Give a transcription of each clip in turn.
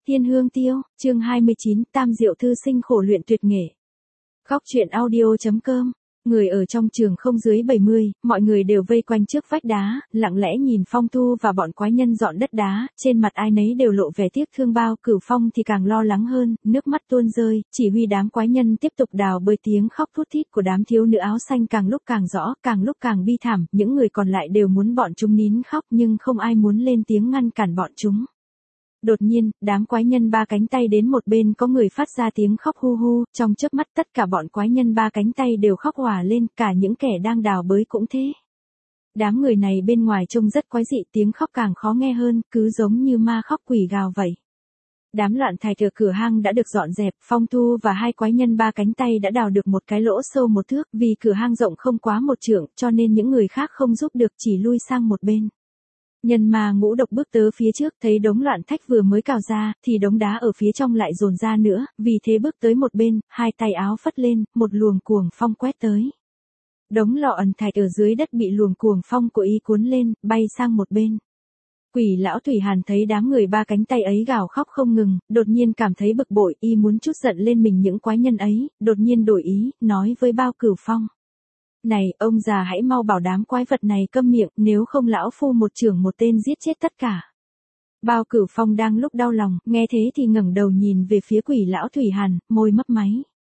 Thiên Hương Tiêu, chương 29, Tam Diệu Thư Sinh khổ luyện tuyệt nghệ. Khóc chuyện audio.com. Người ở trong trường không dưới 70, mọi người đều vây quanh trước vách đá, lặng lẽ nhìn Phong Thu và bọn quái nhân dọn đất đá, trên mặt ai nấy đều lộ vẻ tiếc thương. Bao Cửu Phong thì càng lo lắng hơn, nước mắt tuôn rơi, chỉ huy đám quái nhân tiếp tục đào bới. Tiếng khóc thút thít của đám thiếu nữ áo xanh càng lúc càng rõ, càng lúc càng bi thảm, những người còn lại đều muốn bọn chúng nín khóc nhưng không ai muốn lên tiếng ngăn cản bọn chúng. Đột nhiên, đám quái nhân ba cánh tay đến một bên, có người phát ra tiếng khóc hu hu, trong chớp mắt tất cả bọn quái nhân ba cánh tay đều khóc òa lên, cả những kẻ đang đào bới cũng thế. Đám người này bên ngoài trông rất quái dị, tiếng khóc càng khó nghe hơn, cứ giống như ma khóc quỷ gào vậy. Đám loạn thạch ở cửa hang đã được dọn dẹp, Phong Thu và hai quái nhân ba cánh tay đã đào được một cái lỗ sâu 1 thước, vì cửa hang rộng không quá 1 trượng, cho nên những người khác không giúp được, chỉ lui sang một bên. Nhân ma ngũ độc bước tới phía trước, thấy đống loạn thạch vừa mới cào ra, thì đống đá ở phía trong lại dồn ra nữa, vì thế bước tới một bên, hai tay áo phất lên, một luồng cuồng phong quét tới. Đống lò ẩn thạch ở dưới đất bị luồng cuồng phong của y cuốn lên, bay sang một bên. Quỷ lão Thủy Hàn thấy đám người ba cánh tay ấy gào khóc không ngừng, đột nhiên cảm thấy bực bội, y muốn trút giận lên mình những quái nhân ấy, đột nhiên đổi ý, nói với Bao Cửu Phong. Này, ông già hãy mau bảo đám quái vật này câm miệng, nếu không lão phu một chưởng một tên giết chết tất cả. Bao Cửu Phong đang lúc đau lòng, nghe thế thì ngẩng đầu nhìn về phía quỷ lão Thủy Hàn, môi mấp máy.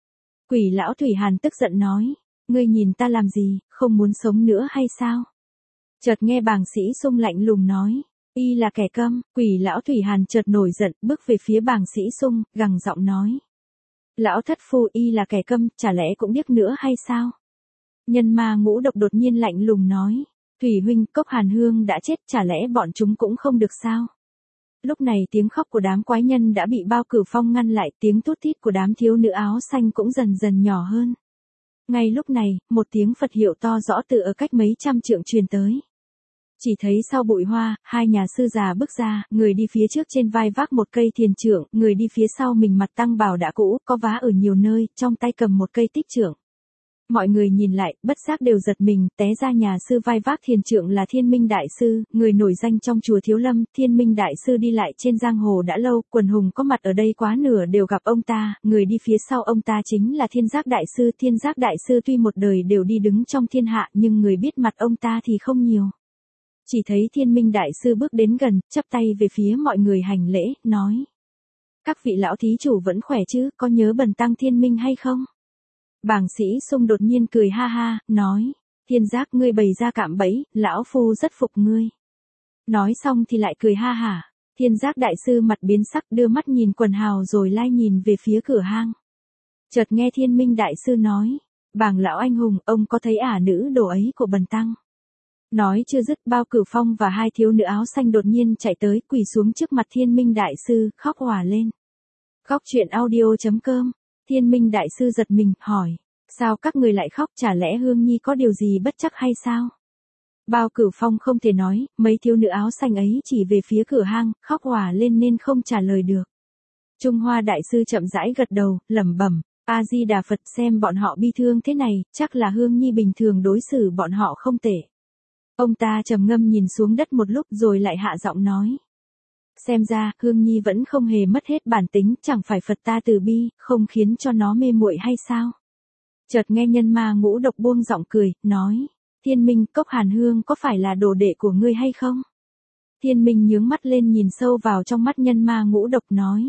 Quỷ lão Thủy Hàn tức giận nói, ngươi nhìn ta làm gì, không muốn sống nữa hay sao? Chợt nghe bàng sĩ Sung lạnh lùng nói, y là kẻ câm. Quỷ lão Thủy Hàn chợt nổi giận, bước về phía bàng sĩ Sung, gằn giọng nói. Lão thất phu, y là kẻ câm, chả lẽ cũng điếc nữa hay sao? Nhân ma ngũ độc đột nhiên lạnh lùng nói, Thủy huynh, Cốc Hàn Hương đã chết, chả lẽ bọn chúng cũng không được sao? Lúc này tiếng khóc của đám quái nhân đã bị Bao Cửu Phong ngăn lại, tiếng thút thít của đám thiếu nữ áo xanh cũng dần dần nhỏ hơn. Ngay lúc này, một tiếng Phật hiệu to rõ từ ở cách mấy trăm trượng truyền tới. Chỉ thấy sau bụi hoa, hai nhà sư già bước ra, người đi phía trước trên vai vác một cây thiền trượng, người đi phía sau mình mặt tăng bào đã cũ, có vá ở nhiều nơi, trong tay cầm một cây tích trượng. Mọi người nhìn lại, bất giác đều giật mình, té ra nhà sư vai vác thiền trượng là Thiên Minh Đại Sư, người nổi danh trong chùa Thiếu Lâm. Thiên Minh Đại Sư đi lại trên giang hồ đã lâu, quần hùng có mặt ở đây quá nửa đều gặp ông ta, người đi phía sau ông ta chính là Thiên Giác Đại Sư. Thiên Giác Đại Sư tuy một đời đều đi đứng trong thiên hạ nhưng người biết mặt ông ta thì không nhiều. Chỉ thấy Thiên Minh Đại Sư bước đến gần, chắp tay về phía mọi người hành lễ, nói. Các vị lão thí chủ vẫn khỏe chứ, có nhớ bần tăng Thiên Minh hay không? Bàng sĩ Sung đột nhiên cười ha ha, nói, Thiên Giác, ngươi bày ra cạm bẫy, lão phu rất phục ngươi. Nói xong thì lại cười ha hả. Thiên Giác Đại Sư mặt biến sắc, đưa mắt nhìn quần hào rồi lai nhìn về phía cửa hang. Chợt nghe Thiên Minh Đại Sư nói, Bàng lão anh hùng, ông có thấy ả nữ đồ ấy của bần tăng? Nói chưa dứt, Bao Cửu Phong và hai thiếu nữ áo xanh đột nhiên chạy tới, quỳ xuống trước mặt Thiên Minh Đại Sư, khóc òa lên. Khóc chuyện audio.com. Thiên Minh Đại Sư giật mình, hỏi, sao các người lại khóc, chả lẽ Hương Nhi có điều gì bất trắc hay sao? Bao Cửu Phong không thể nói, mấy thiếu nữ áo xanh ấy chỉ về phía cửa hang, khóc òa lên nên không trả lời được. Trung Hoa Đại Sư chậm rãi gật đầu, lẩm bẩm, A-di-đà Phật, xem bọn họ bi thương thế này, chắc là Hương Nhi bình thường đối xử bọn họ không tệ. Ông ta trầm ngâm nhìn xuống đất một lúc rồi lại hạ giọng nói. Xem ra, Hương Nhi vẫn không hề mất hết bản tính, chẳng phải Phật ta từ bi, không khiến cho nó mê muội hay sao? Chợt nghe nhân ma ngũ độc buông giọng cười, nói, Thiên Minh, Cốc Hàn Hương có phải là đồ đệ của ngươi hay không? Thiên Minh nhướng mắt lên nhìn sâu vào trong mắt nhân ma ngũ độc nói.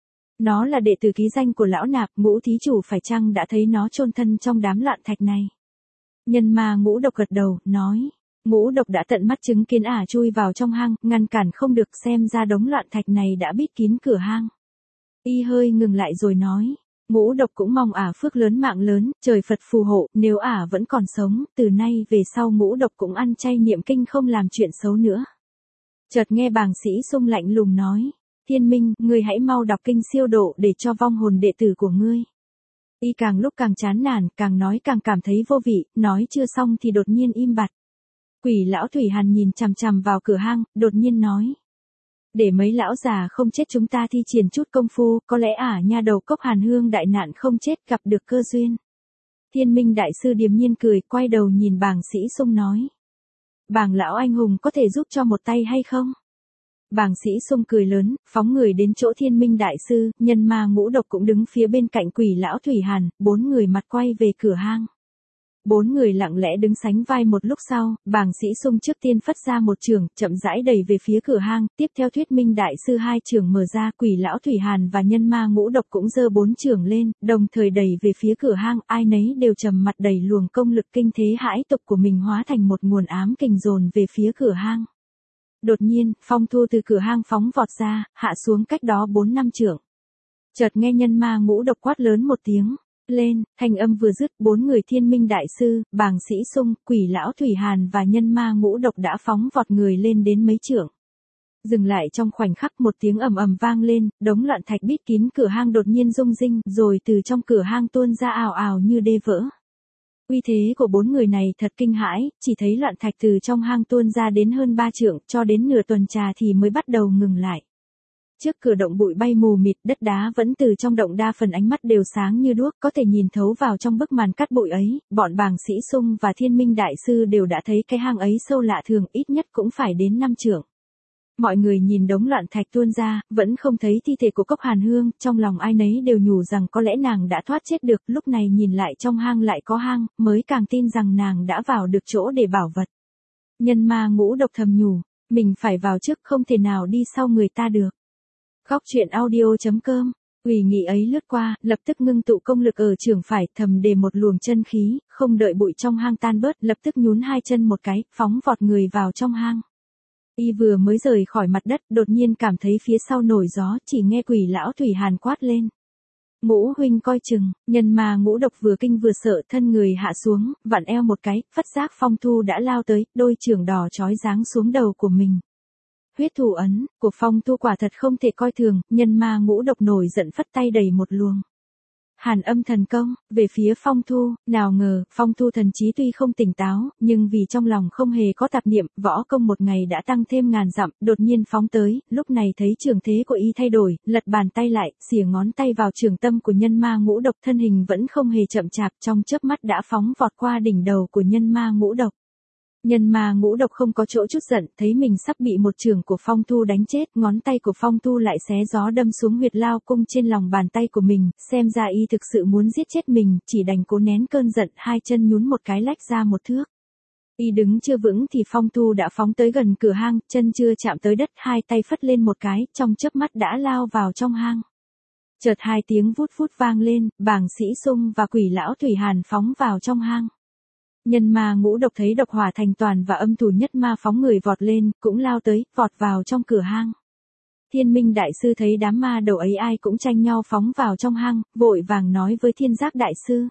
Nó là đệ tử ký danh của lão nạp, Ngũ thí chủ phải chăng đã thấy nó chôn thân trong đám loạn thạch này? Nhân ma ngũ độc gật đầu, nói. Ngũ độc đã tận mắt chứng kiến ả chui vào trong hang, ngăn cản không được, xem ra đống loạn thạch này đã bít kín cửa hang. Y hơi ngừng lại rồi nói, ngũ độc cũng mong ả phước lớn mạng lớn, trời Phật phù hộ, nếu ả vẫn còn sống, từ nay về sau ngũ độc cũng ăn chay niệm kinh không làm chuyện xấu nữa. Chợt nghe bàng sĩ Sung lạnh lùng nói, Thiên Minh, ngươi hãy mau đọc kinh siêu độ để cho vong hồn đệ tử của ngươi. Y càng lúc càng chán nản, càng nói càng cảm thấy vô vị, nói chưa xong thì đột nhiên im bặt. Quỷ lão Thủy Hàn nhìn chằm chằm vào cửa hang, đột nhiên nói. Để mấy lão già không chết chúng ta thi triển chút công phu, có lẽ ả nha đầu Cốc Hàn Hương đại nạn không chết gặp được cơ duyên. Thiên Minh Đại Sư điềm nhiên cười, quay đầu nhìn bàng sĩ Sung nói. Bàng lão anh hùng có thể giúp cho một tay hay không? Bàng Sĩ Sung cười lớn, phóng người đến chỗ Thiên Minh Đại Sư, Nhân Ma Ngũ Độc cũng đứng phía bên cạnh Quỷ Lão Thủy Hàn, 4 người mặt quay về cửa hang. 4 người lặng lẽ đứng sánh vai một lúc sau, Bàng Sĩ Sung trước tiên phất ra một chưởng, chậm rãi đẩy về phía cửa hang, tiếp theo Thuyết Minh Đại Sư 2 chưởng mở ra, Quỷ Lão Thủy Hàn và Nhân Ma Ngũ Độc cũng giơ 4 chưởng lên, đồng thời đẩy về phía cửa hang, ai nấy đều trầm mặt đẩy luồng công lực kinh thế hãi tục của mình hóa thành một nguồn ám kình dồn về phía cửa hang. Đột nhiên, Phong Thu từ cửa hang phóng vọt ra, hạ xuống cách đó 4-5 trượng. Chợt nghe Nhân Ma Ngũ Độc quát lớn một tiếng. Lên, thanh âm vừa dứt, 4 người Thiên Minh Đại Sư, Bàng Sĩ Sung, Quỷ Lão Thủy Hàn và Nhân Ma Ngũ Độc đã phóng vọt người lên đến mấy trượng. Dừng lại trong khoảnh khắc, một tiếng ầm ầm vang lên, đống loạn thạch bít kín cửa hang đột nhiên rung rinh, rồi từ trong cửa hang tuôn ra ào ào như đê vỡ. Uy thế của 4 người này thật kinh hãi, chỉ thấy loạn thạch từ trong hang tuôn ra đến hơn 3 trượng, cho đến nửa tuần trà thì mới bắt đầu ngừng lại. Trước cửa động bụi bay mù mịt, đất đá vẫn từ trong động đa phần ánh mắt đều sáng như đuốc, có thể nhìn thấu vào trong bức màn cát bụi ấy, bọn Bàng Sĩ Sung và Thiên Minh Đại Sư đều đã thấy cái hang ấy sâu lạ thường, ít nhất cũng phải đến 5 trượng. Mọi người nhìn đống loạn thạch tuôn ra, vẫn không thấy thi thể của Cốc Hàn Hương, trong lòng ai nấy đều nhủ rằng có lẽ nàng đã thoát chết được, lúc này nhìn lại trong hang lại có hang, mới càng tin rằng nàng đã vào được chỗ để bảo vật. Nhân Ma Ngũ Độc thầm nhủ, mình phải vào trước, không thể nào đi sau người ta được. Góc truyện audio.com, ủy nghị ấy lướt qua, lập tức ngưng tụ công lực ở chưởng phải, thầm đề một luồng chân khí, không đợi bụi trong hang tan bớt, lập tức nhún hai chân một cái, phóng vọt người vào trong hang. Y vừa mới rời khỏi mặt đất, đột nhiên cảm thấy phía sau nổi gió, chỉ nghe Quỷ Lão Thủy Hàn quát lên. Ngũ huynh coi chừng, Nhân Ma Ngũ Độc vừa kinh vừa sợ, thân người hạ xuống, vặn eo một cái, phất giác Phong Thu đã lao tới, đôi chưởng đỏ chói giáng xuống đầu của mình. Huyết thủ ấn của Phong Thu quả thật không thể coi thường, Nhân Ma Ngũ Độc nổi giận phất tay đẩy một luồng Hàn Âm thần công về phía Phong Thu, nào ngờ Phong Thu thần trí tuy không tỉnh táo, nhưng vì trong lòng không hề có tạp niệm, võ công một ngày đã tăng thêm ngàn dặm, đột nhiên phóng tới, lúc này thấy trường thế của y thay đổi, lật bàn tay lại, xỉa ngón tay vào trường tâm của Nhân Ma Ngũ Độc, thân hình vẫn không hề chậm chạp, trong chớp mắt đã phóng vọt qua đỉnh đầu của Nhân Ma Ngũ Độc. Nhân Ma Ngũ Độc không có chỗ chút giận, thấy mình sắp bị một chưởng của Phong Thu đánh chết, ngón tay của Phong Thu lại xé gió đâm xuống huyệt lao cung trên lòng bàn tay của mình, xem ra y thực sự muốn giết chết mình, chỉ đành cố nén cơn giận, hai chân nhún một cái lách ra một thước. Y đứng chưa vững thì Phong Thu đã phóng tới gần cửa hang, chân chưa chạm tới đất, hai tay phất lên một cái, trong chớp mắt đã lao vào trong hang. Chợt hai tiếng vút vút vang lên, Bàng Sĩ Sung và Quỷ Lão Thủy Hàn phóng vào trong hang. Nhân Ma Ngũ Độc thấy độc hỏa thành toàn và âm thủ nhất ma phóng người vọt lên, cũng lao tới, vọt vào trong cửa hang. Thiên Minh Đại Sư thấy đám ma đầu ấy ai cũng tranh nhau phóng vào trong hang, vội vàng nói với Thiên Giác Đại Sư.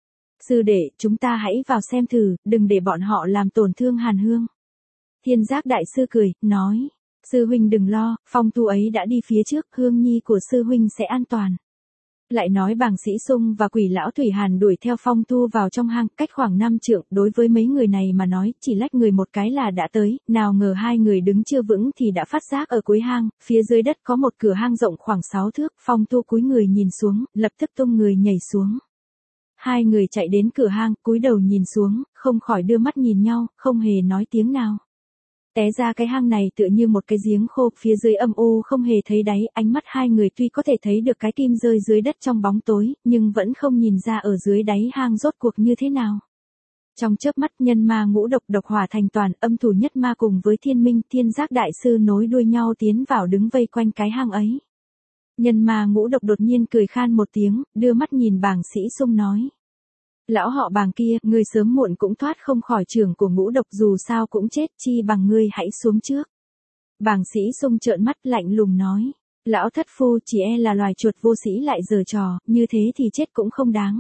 Sư đệ, chúng ta hãy vào xem thử, đừng để bọn họ làm tổn thương Hàn Hương. Thiên Giác Đại Sư cười, nói, sư huynh đừng lo, Phong Thu ấy đã đi phía trước, Hương nhi của sư huynh sẽ an toàn. Lại nói Bàng Sĩ Sung và Quỷ Lão Thủy Hàn đuổi theo Phong Thu vào trong hang, cách khoảng 5 trượng, đối với mấy người này mà nói, chỉ lách người một cái là đã tới, nào ngờ hai người đứng chưa vững thì đã phát giác ở cuối hang, phía dưới đất có một cửa hang rộng khoảng 6 thước, Phong Thu cúi người nhìn xuống, lập tức tung người nhảy xuống. Hai người chạy đến cửa hang, cúi đầu nhìn xuống, không khỏi đưa mắt nhìn nhau, không hề nói tiếng nào. Té ra cái hang này tựa như một cái giếng khô, phía dưới âm u không hề thấy đáy, ánh mắt hai người tuy có thể thấy được cái kim rơi dưới đất trong bóng tối, nhưng vẫn không nhìn ra ở dưới đáy hang rốt cuộc như thế nào. Trong chớp mắt Nhân Ma Ngũ Độc độc hỏa thành toàn, âm thủ nhất ma cùng với Thiên Minh, Thiên Giác Đại Sư nối đuôi nhau tiến vào đứng vây quanh cái hang ấy. Nhân Ma Ngũ Độc đột nhiên cười khan một tiếng, đưa mắt nhìn Bàng Sĩ Sung nói. Lão họ Bàng kia, ngươi sớm muộn cũng thoát không khỏi chưởng của Ngũ Độc, dù sao cũng chết, chi bằng ngươi hãy xuống trước. Bàng Sĩ Sung trợn mắt lạnh lùng nói. Lão thất phu chỉ e là loài chuột vô sĩ lại giở trò, như thế thì chết cũng không đáng.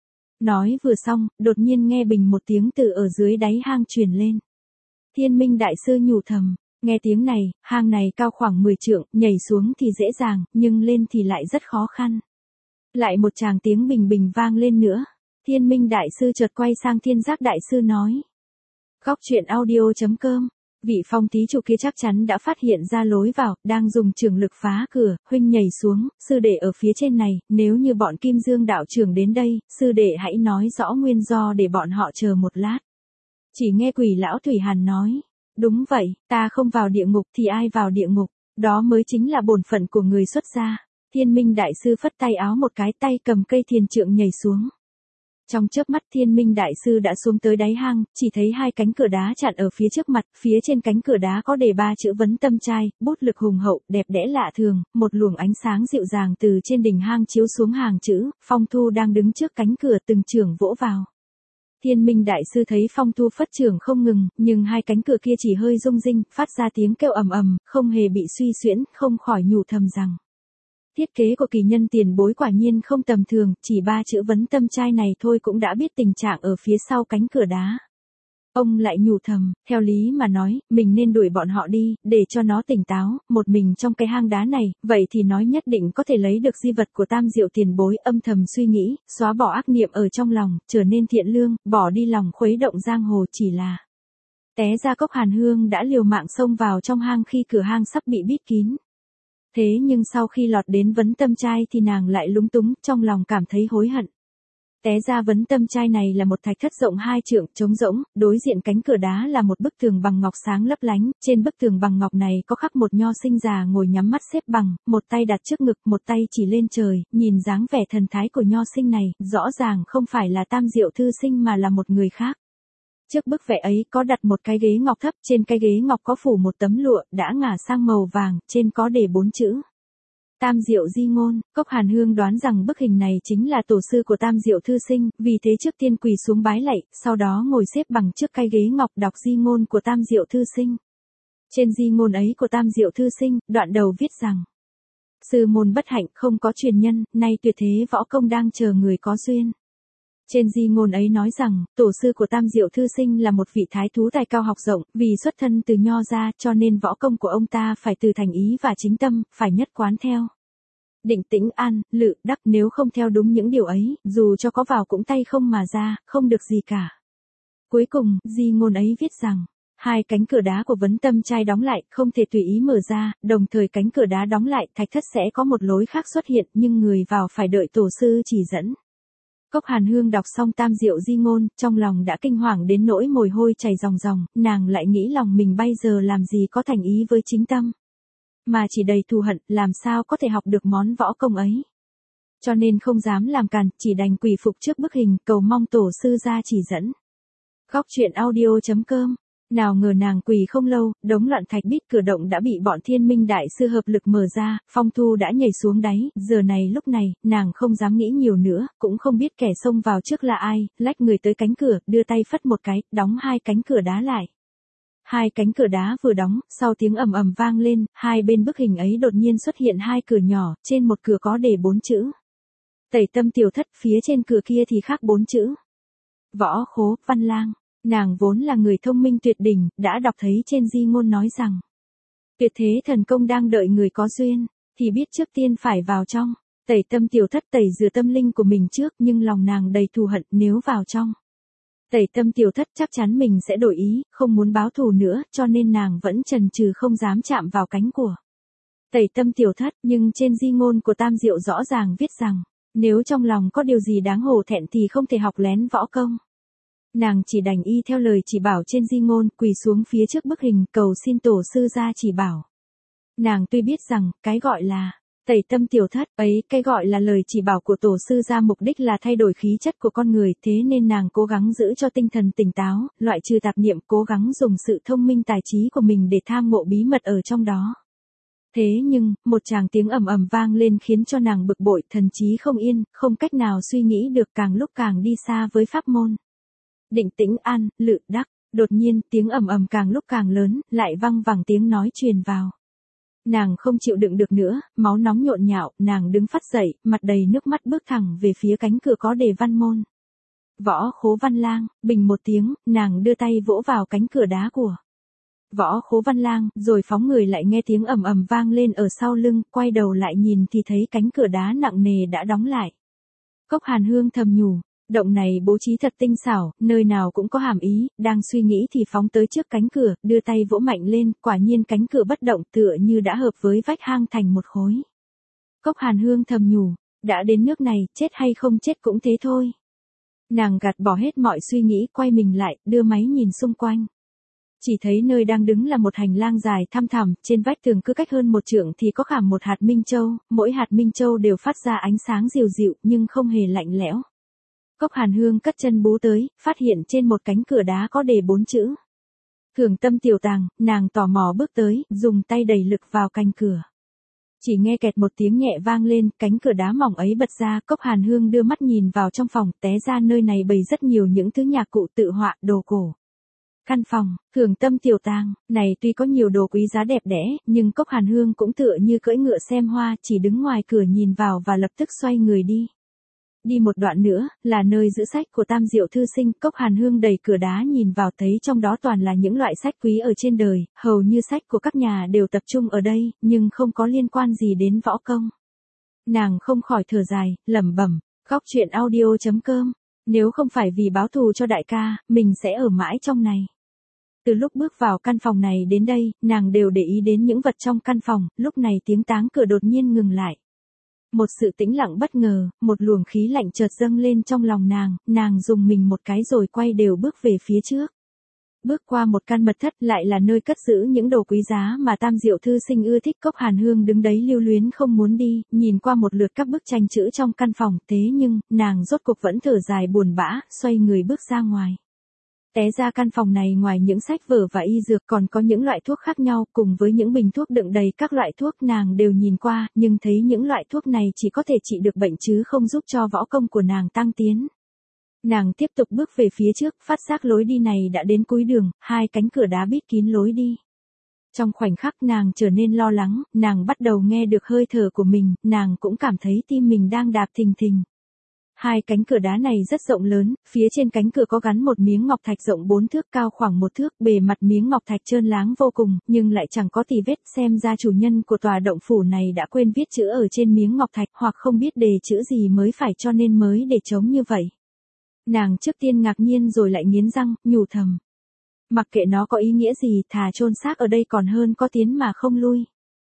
Nói vừa xong, đột nhiên nghe bình một tiếng từ ở dưới đáy hang truyền lên. Thiên Minh Đại Sư nhủ thầm, nghe tiếng này, hang này cao khoảng 10 trượng, nhảy xuống thì dễ dàng, nhưng lên thì lại rất khó khăn. Lại một tràng tiếng bình bình vang lên nữa. Thiên Minh Đại Sư chợt quay sang Thiên Giác Đại Sư nói. Góc truyện audio.com, vị Phong thí chủ kia chắc chắn đã phát hiện ra lối vào, đang dùng trường lực phá cửa, huynh nhảy xuống, sư đệ ở phía trên này, nếu như bọn Kim Dương đạo trưởng đến đây, sư đệ hãy nói rõ nguyên do để bọn họ chờ một lát. Chỉ nghe Quỷ Lão Thủy Hàn nói, đúng vậy, ta không vào địa ngục thì ai vào địa ngục, Đó mới chính là bổn phận của người xuất gia. Thiên Minh Đại Sư phất tay áo một cái, tay cầm cây thiền trượng nhảy xuống. Trong chớp mắt Thiên Minh Đại Sư đã xuống tới đáy hang, chỉ thấy hai cánh cửa đá chặn ở phía trước mặt, phía trên cánh cửa đá có đề 3 chữ Vấn Tâm Trai, bút lực hùng hậu, đẹp đẽ lạ thường, một luồng ánh sáng dịu dàng từ trên đỉnh hang chiếu xuống hàng chữ, Phong Thu đang đứng trước cánh cửa từng chưởng vỗ vào. Thiên Minh Đại Sư thấy Phong Thu phất chưởng không ngừng, nhưng hai cánh cửa kia chỉ hơi rung rinh, phát ra tiếng kêu ầm ầm, không hề bị suy xuyễn, không khỏi nhủ thầm rằng. Thiết kế của kỳ nhân tiền bối quả nhiên không tầm thường, chỉ 3 chữ Vấn Tâm Trai này thôi cũng đã biết tình trạng ở phía sau cánh cửa đá. Ông lại nhủ thầm, theo lý mà nói, mình nên đuổi bọn họ đi, để cho nó tỉnh táo, một mình trong cái hang đá này, vậy thì nói nhất định có thể lấy được di vật của Tam Diệu tiền bối. Âm thầm suy nghĩ, xóa bỏ ác niệm ở trong lòng, trở nên thiện lương, bỏ đi lòng khuấy động giang hồ. Chỉ là té ra Cốc Hàn Hương đã liều mạng xông vào trong hang khi cửa hang sắp bị bít kín. Thế nhưng sau khi lọt đến Vấn Tâm Trai thì nàng lại lúng túng, trong lòng cảm thấy hối hận. Té ra Vấn Tâm Trai này là một thạch thất rộng 2 trượng, trống rỗng, đối diện cánh cửa đá là một bức tường bằng ngọc sáng lấp lánh, trên bức tường bằng ngọc này có khắc một nho sinh già ngồi nhắm mắt xếp bằng, một tay đặt trước ngực, một tay chỉ lên trời, nhìn dáng vẻ thần thái của nho sinh này, rõ ràng không phải là Tam Diệu thư sinh mà là một người khác. Trước bức vẽ ấy có đặt một cái ghế ngọc thấp, trên cái ghế ngọc có phủ một tấm lụa, đã ngả sang màu vàng, trên có đề 4 chữ. Tam Diệu di ngôn. Cốc Hàn Hương đoán rằng bức hình này chính là tổ sư của Tam Diệu thư sinh, vì thế trước tiên quỳ xuống bái lạy, sau đó ngồi xếp bằng trước cái ghế ngọc đọc di ngôn của Tam Diệu thư sinh. Trên di ngôn ấy của Tam Diệu thư sinh, đoạn đầu viết rằng: Sư môn bất hạnh không có truyền nhân, nay tuyệt thế võ công đang chờ người có duyên. Trên di ngôn ấy nói rằng, tổ sư của Tam Diệu thư sinh là một vị thái thú tài cao học rộng, vì xuất thân từ nho gia cho nên võ công của ông ta phải từ thành ý và chính tâm, phải nhất quán theo. Định tĩnh an, lự đắc, nếu không theo đúng những điều ấy, dù cho có vào cũng tay không mà ra, không được gì cả. Cuối cùng, di ngôn ấy viết rằng, hai cánh cửa đá của Vấn Tâm Trai đóng lại, không thể tùy ý mở ra, đồng thời cánh cửa đá đóng lại, thạch thất sẽ có một lối khác xuất hiện, nhưng người vào phải đợi tổ sư chỉ dẫn. Cốc Hàn Hương đọc xong Tam Diệu di ngôn, trong lòng đã kinh hoàng đến nỗi mồ hôi chảy ròng ròng, nàng lại nghĩ lòng mình bây giờ làm gì có thành ý với chính tâm. Mà chỉ đầy thù hận, làm sao có thể học được món võ công ấy. Cho nên không dám làm càn, chỉ đành quỳ phục trước bức hình, cầu mong tổ sư ra chỉ dẫn. Góc truyện audio.com. Nào ngờ nàng quỳ không lâu, đống loạn thạch bít cửa động đã bị bọn Thiên Minh Đại Sư hợp lực mở ra, Phong Thu đã nhảy xuống đáy, giờ này lúc này, nàng không dám nghĩ nhiều nữa, cũng không biết kẻ xông vào trước là ai, lách người tới cánh cửa, đưa tay phất một cái, đóng hai cánh cửa đá lại. Hai cánh cửa đá vừa đóng, sau tiếng ầm ầm vang lên, hai bên bức hình ấy đột nhiên xuất hiện hai cửa nhỏ, trên một cửa có đề 4 chữ. Tẩy Tâm tiểu thất, phía trên cửa kia thì khác 4 chữ. Võ Khố Văn Lang. Nàng vốn là người thông minh tuyệt đỉnh, đã đọc thấy trên di ngôn nói rằng tuyệt thế thần công đang đợi người có duyên, thì biết trước tiên phải vào trong. Tẩy Tâm tiểu thất tẩy rửa tâm linh của mình trước, nhưng lòng nàng đầy thù hận, nếu vào trong Tẩy Tâm tiểu thất chắc chắn mình sẽ đổi ý, không muốn báo thù nữa, cho nên nàng vẫn chần chừ không dám chạm vào cánh của Tẩy Tâm tiểu thất, nhưng trên di ngôn của Tam Diệu rõ ràng viết rằng, nếu trong lòng có điều gì đáng hổ thẹn thì không thể học lén võ công. Nàng chỉ đành y theo lời chỉ bảo trên di ngôn, quỳ xuống phía trước bức hình, cầu xin tổ sư ra chỉ bảo. Nàng tuy biết rằng, cái gọi là Tẩy Tâm tiểu thất ấy, cái gọi là lời chỉ bảo của tổ sư ra mục đích là thay đổi khí chất của con người, thế nên nàng cố gắng giữ cho tinh thần tỉnh táo, loại trừ tạp niệm, cố gắng dùng sự thông minh tài trí của mình để tham ngộ bí mật ở trong đó. Thế nhưng, một tràng tiếng ầm ầm vang lên khiến cho nàng bực bội, thần trí không yên, không cách nào suy nghĩ được, càng lúc càng đi xa với pháp môn. Định tĩnh an, lự đắc, đột nhiên tiếng ầm ầm càng lúc càng lớn, lại văng vẳng tiếng nói truyền vào. Nàng không chịu đựng được nữa, máu nóng nhộn nhạo, nàng đứng phắt dậy, mặt đầy nước mắt bước thẳng về phía cánh cửa có đề văn môn. Võ Khố Văn Lang. Bình một tiếng, nàng đưa tay vỗ vào cánh cửa đá của Võ Khố Văn Lang, rồi phóng người lại nghe tiếng ầm ầm vang lên ở sau lưng, quay đầu lại nhìn thì thấy cánh cửa đá nặng nề đã đóng lại. Cốc Hàn Hương thầm nhủ, động này bố trí thật tinh xảo, nơi nào cũng có hàm ý, đang suy nghĩ thì phóng tới trước cánh cửa, đưa tay vỗ mạnh lên, quả nhiên cánh cửa bất động, tựa như đã hợp với vách hang thành một khối. Cốc Hàn Hương thầm nhủ, đã đến nước này, chết hay không chết cũng thế thôi. Nàng gạt bỏ hết mọi suy nghĩ, quay mình lại, đưa máy nhìn xung quanh. Chỉ thấy nơi đang đứng là một hành lang dài thăm thẳm, trên vách tường cứ cách hơn một trượng thì có khảm một hạt minh châu, mỗi hạt minh châu đều phát ra ánh sáng dịu dịu nhưng không hề lạnh lẽo. Cốc Hàn Hương cất chân bú tới, phát hiện trên một cánh cửa đá có đề 4 chữ. Thường tâm tiểu tàng, nàng tò mò bước tới, dùng tay đẩy lực vào cánh cửa. Chỉ nghe kẹt một tiếng nhẹ vang lên, cánh cửa đá mỏng ấy bật ra, Cốc Hàn Hương đưa mắt nhìn vào trong phòng, té ra nơi này bày rất nhiều những thứ nhạc cụ tự họa, đồ cổ. Căn phòng, Thường tâm tiểu tàng, này tuy có nhiều đồ quý giá đẹp đẽ, nhưng Cốc Hàn Hương cũng tựa như cưỡi ngựa xem hoa, chỉ đứng ngoài cửa nhìn vào và lập tức xoay người đi. Đi một đoạn nữa, là nơi giữ sách của Tam Diệu Thư Sinh, Cốc Hàn Hương đẩy cửa đá nhìn vào thấy trong đó toàn là những loại sách quý ở trên đời, hầu như sách của các nhà đều tập trung ở đây, nhưng không có liên quan gì đến võ công. Nàng không khỏi thở dài, lẩm bẩm, Góc Truyện Audio.com, nếu không phải vì báo thù cho đại ca, mình sẽ ở mãi trong này. Từ lúc bước vào căn phòng này đến đây, nàng đều để ý đến những vật trong căn phòng, lúc này tiếng táng cửa đột nhiên ngừng lại. Một sự tĩnh lặng bất ngờ, một luồng khí lạnh chợt dâng lên trong lòng nàng dùng mình một cái rồi quay đều bước về phía trước. Bước qua một căn mật thất lại là nơi cất giữ những đồ quý giá mà Tam Diệu Thư Sinh ưa thích. Cốc Hàn Hương đứng đấy lưu luyến không muốn đi, nhìn qua một lượt các bức tranh chữ trong căn phòng, thế nhưng, nàng rốt cuộc vẫn thở dài buồn bã, xoay người bước ra ngoài. Té ra căn phòng này ngoài những sách vở và y dược còn có những loại thuốc khác nhau, cùng với những bình thuốc đựng đầy các loại thuốc nàng đều nhìn qua, nhưng thấy những loại thuốc này chỉ có thể trị được bệnh chứ không giúp cho võ công của nàng tăng tiến. Nàng tiếp tục bước về phía trước, phát giác lối đi này đã đến cuối đường, hai cánh cửa đá bít kín lối đi. Trong khoảnh khắc nàng trở nên lo lắng, nàng bắt đầu nghe được hơi thở của mình, nàng cũng cảm thấy tim mình đang đạp thình thình. Hai cánh cửa đá này rất rộng lớn, phía trên cánh cửa có gắn một miếng ngọc thạch rộng 4 thước cao khoảng 1 thước, bề mặt miếng ngọc thạch trơn láng vô cùng, nhưng lại chẳng có tì vết, xem ra chủ nhân của tòa động phủ này đã quên viết chữ ở trên miếng ngọc thạch hoặc không biết đề chữ gì mới phải cho nên mới để trống như vậy. Nàng trước tiên ngạc nhiên rồi lại nghiến răng, nhủ thầm. Mặc kệ nó có ý nghĩa gì, thà chôn xác ở đây còn hơn có tiến mà không lui.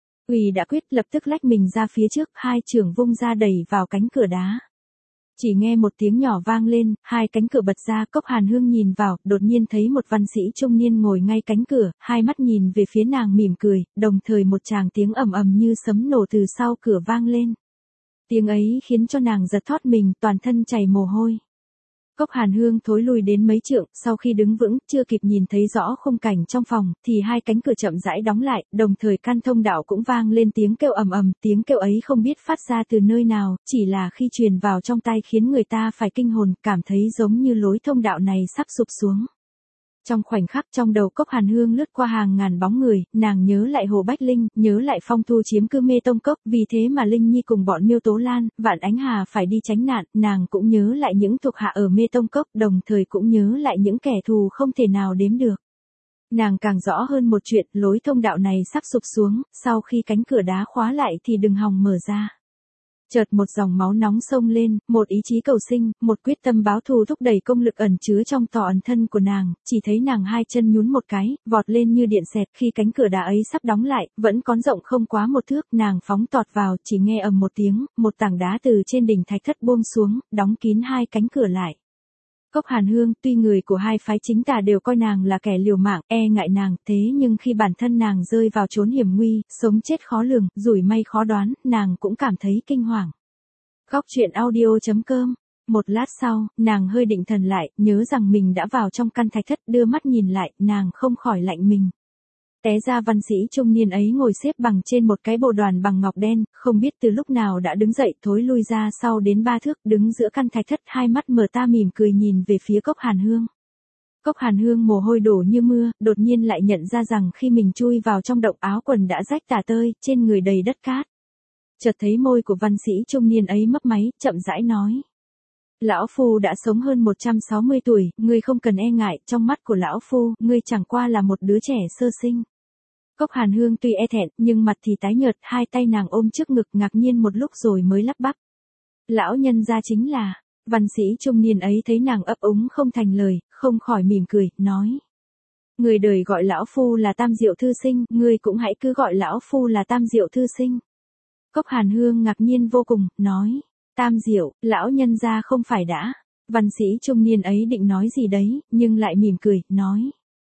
Uy đã quyết, lập tức lách mình ra phía trước, hai chưởng vung ra đẩy vào cánh cửa đá. Chỉ nghe một tiếng nhỏ vang lên, hai cánh cửa bật ra, Cốc Hàn Hương nhìn vào, đột nhiên thấy một văn sĩ trung niên ngồi ngay cánh cửa, hai mắt nhìn về phía nàng mỉm cười, đồng thời một tràng tiếng ầm ầm như sấm nổ từ sau cửa vang lên. Tiếng ấy khiến cho nàng giật thót mình, toàn thân chảy mồ hôi. Cốc Hàn Hương thối lùi đến mấy trượng, sau khi đứng vững, chưa kịp nhìn thấy rõ khung cảnh trong phòng, thì hai cánh cửa chậm rãi đóng lại, đồng thời căn thông đạo cũng vang lên tiếng kêu ầm ầm, tiếng kêu ấy không biết phát ra từ nơi nào, chỉ là khi truyền vào trong tai khiến người ta phải kinh hồn, cảm thấy giống như lối thông đạo này sắp sụp xuống. Trong khoảnh khắc trong đầu Cốc Hàn Hương lướt qua hàng ngàn bóng người, nàng nhớ lại Hồ Bách Linh, nhớ lại Phong Thu chiếm cư Mê Tông Cốc, vì thế mà Linh Nhi cùng bọn Miêu Tố Lan, Vạn Ánh Hà phải đi tránh nạn, nàng cũng nhớ lại những thuộc hạ ở Mê Tông Cốc, đồng thời cũng nhớ lại những kẻ thù không thể nào đếm được. Nàng càng rõ hơn một chuyện, lối thông đạo này sắp sụp xuống, sau khi cánh cửa đá khóa lại thì đừng hòng mở ra. Chợt một dòng máu nóng sông lên, một ý chí cầu sinh, một quyết tâm báo thù thúc đẩy công lực ẩn chứa trong tỏ ẩn thân của nàng, chỉ thấy nàng hai chân nhún một cái, vọt lên như điện xẹt, khi cánh cửa đá ấy sắp đóng lại, vẫn còn rộng không quá 1 thước, nàng phóng tọt vào, chỉ nghe ầm một tiếng, một tảng đá từ trên đỉnh thạch thất buông xuống, đóng kín hai cánh cửa lại. Cốc Hàn Hương, tuy người của hai phái chính tà đều coi nàng là kẻ liều mạng, e ngại nàng, thế nhưng khi bản thân nàng rơi vào chốn hiểm nguy, sống chết khó lường, rủi may khó đoán, nàng cũng cảm thấy kinh hoàng. Góc Truyện Audio.com. Một lát sau, nàng hơi định thần lại, nhớ rằng mình đã vào trong căn thạch thất, đưa mắt nhìn lại, nàng không khỏi lạnh mình. Té ra văn sĩ trung niên ấy ngồi xếp bằng trên một cái bồ đoàn bằng ngọc đen, không biết từ lúc nào đã đứng dậy thối lui ra sau đến 3 thước, đứng giữa căn thạch thất, hai mắt mở ta mỉm cười nhìn về phía Cốc Hàn Hương. Cốc Hàn Hương mồ hôi đổ như mưa, đột nhiên lại nhận ra rằng khi mình chui vào trong động áo quần đã rách tả tơi, trên người đầy đất cát. Chợt thấy môi của văn sĩ trung niên ấy mấp máy, chậm rãi nói. Lão Phu đã sống hơn 160 tuổi, ngươi không cần e ngại, trong mắt của Lão Phu, ngươi chẳng qua là một đứa trẻ sơ sinh. Cốc Hàn Hương tuy e thẹn, nhưng mặt thì tái nhợt, hai tay nàng ôm trước ngực ngạc nhiên một lúc rồi mới lắp bắp. Lão nhân gia chính là, văn sĩ trung niên ấy thấy nàng ấp úng không thành lời, không khỏi mỉm cười, nói. Người đời gọi Lão Phu là Tam Diệu Thư Sinh, ngươi cũng hãy cứ gọi Lão Phu là Tam Diệu Thư Sinh. Cốc Hàn Hương ngạc nhiên vô cùng, nói. Tam Diệu, lão nhân gia không phải đã. Văn sĩ trung niên ấy định nói gì đấy, nhưng lại mỉm cười, nói.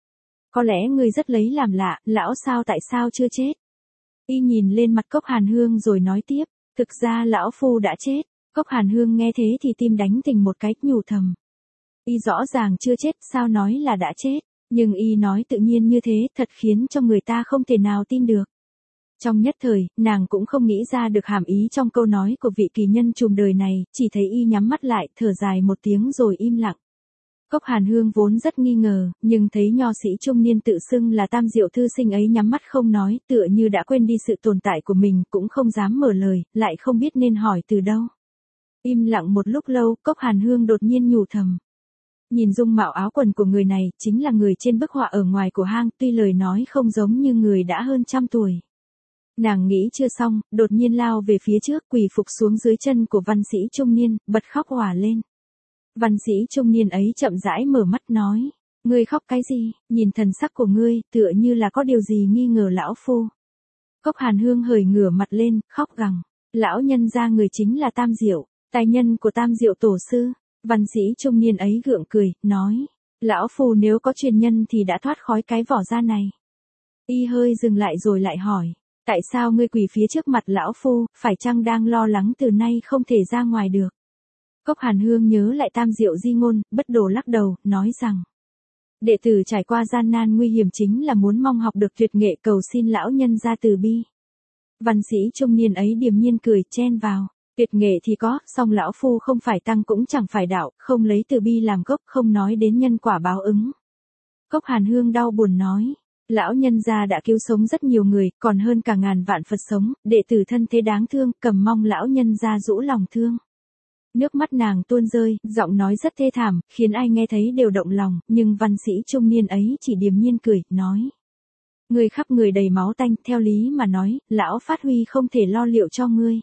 Có lẽ ngươi rất lấy làm lạ, lão sao tại sao chưa chết? Y nhìn lên mặt Cốc Hàn Hương rồi nói tiếp, thực ra lão phu đã chết. Cốc Hàn Hương nghe thế thì tim đánh thình một cái, nhủ thầm. Y rõ ràng chưa chết, sao nói là đã chết? Nhưng y nói tự nhiên như thế, thật khiến cho người ta không thể nào tin được. Trong nhất thời, nàng cũng không nghĩ ra được hàm ý trong câu nói của vị kỳ nhân trùm đời này, chỉ thấy y nhắm mắt lại, thở dài một tiếng rồi im lặng. Cốc Hàn Hương vốn rất nghi ngờ, nhưng thấy nho sĩ trung niên tự xưng là Tam Diệu thư sinh ấy nhắm mắt không nói, tựa như đã quên đi sự tồn tại của mình, cũng không dám mở lời, lại không biết nên hỏi từ đâu. Im lặng một lúc lâu, Cốc Hàn Hương đột nhiên nhủ thầm. Nhìn dung mạo áo quần của người này, chính là người trên bức họa ở ngoài của hang, tuy lời nói không giống như người đã hơn 100 tuổi. Nàng nghĩ chưa xong, đột nhiên lao về phía trước, quỳ phục xuống dưới chân của văn sĩ trung niên, bật khóc òa lên. Văn sĩ trung niên ấy chậm rãi mở mắt nói, ngươi khóc cái gì, nhìn thần sắc của ngươi, tựa như là có điều gì nghi ngờ lão phu. Cốc Hàn Hương hời ngửa mặt lên, khóc gằn, lão nhân gia người chính là Tam Diệu, tài nhân của Tam Diệu tổ sư. Văn sĩ trung niên ấy gượng cười, nói, lão phu nếu có truyền nhân thì đã thoát khỏi cái vỏ da này. Y hơi dừng lại rồi lại hỏi, tại sao ngươi quỳ phía trước mặt lão phu, phải chăng đang lo lắng từ nay không thể ra ngoài được? Cốc Hàn Hương nhớ lại Tam Diệu di ngôn, bất đổ lắc đầu, nói rằng, đệ tử trải qua gian nan nguy hiểm chính là muốn mong học được tuyệt nghệ, cầu xin lão nhân gia từ bi. Văn sĩ trung niên ấy điềm nhiên cười, chen vào, tuyệt nghệ thì có, song lão phu không phải tăng cũng chẳng phải đạo, không lấy từ bi làm gốc, không nói đến nhân quả báo ứng. Cốc Hàn Hương đau buồn nói, lão nhân gia đã cứu sống rất nhiều người, còn hơn cả ngàn vạn Phật sống, đệ tử thân thế đáng thương, cầm mong lão nhân gia rũ lòng thương. Nước mắt nàng tuôn rơi, giọng nói rất thê thảm, khiến ai nghe thấy đều động lòng, nhưng văn sĩ trung niên ấy chỉ điềm nhiên cười, nói. Người khắp người đầy máu tanh, theo lý mà nói, lão phát huy không thể lo liệu cho ngươi.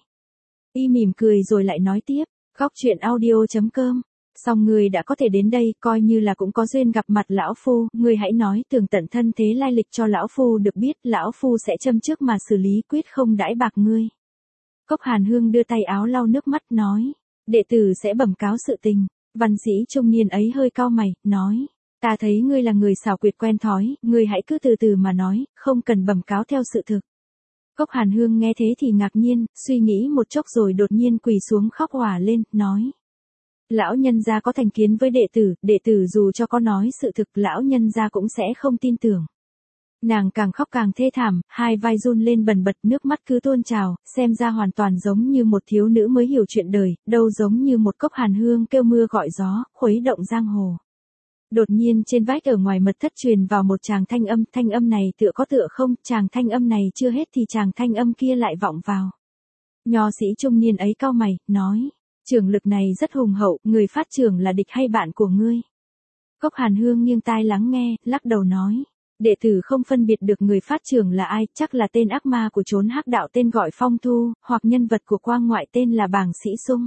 Y mỉm cười rồi lại nói tiếp, góc chuyện audio.com. Xong ngươi đã có thể đến đây, coi như là cũng có duyên gặp mặt lão phu, ngươi hãy nói tường tận thân thế lai lịch cho lão phu được biết, lão phu sẽ châm trước mà xử lý, quyết không đãi bạc ngươi. Cốc Hàn Hương đưa tay áo lau nước mắt, nói, đệ tử sẽ bẩm cáo sự tình. Văn sĩ trung niên ấy hơi cau mày, nói, ta thấy ngươi là người xảo quyệt quen thói, ngươi hãy cứ từ từ mà nói, không cần bẩm cáo theo sự thực. Cốc Hàn Hương nghe thế thì ngạc nhiên, suy nghĩ một chốc rồi đột nhiên quỳ xuống khóc òa lên, nói. Lão nhân gia có thành kiến với đệ tử dù cho có nói sự thực, lão nhân gia cũng sẽ không tin tưởng. Nàng càng khóc càng thê thảm, hai vai run lên bần bật, nước mắt cứ tuôn trào, xem ra hoàn toàn giống như một thiếu nữ mới hiểu chuyện đời, đâu giống như một Cốc Hàn Hương kêu mưa gọi gió, khuấy động giang hồ. Đột nhiên trên vách ở ngoài mật thất truyền vào một tràng thanh âm này tựa có tựa không, tràng thanh âm này chưa hết thì tràng thanh âm kia lại vọng vào. Nho sĩ trung niên ấy cau mày, nói, trưởng lực này rất hùng hậu, người phát trưởng là địch hay bạn của ngươi? Cốc Hàn Hương nghiêng tai lắng nghe, lắc đầu nói, đệ tử không phân biệt được người phát trưởng là ai, chắc là tên ác ma của chốn hắc đạo tên gọi Phong Thu, hoặc nhân vật của quang ngoại tên là Bàng Sĩ Sung.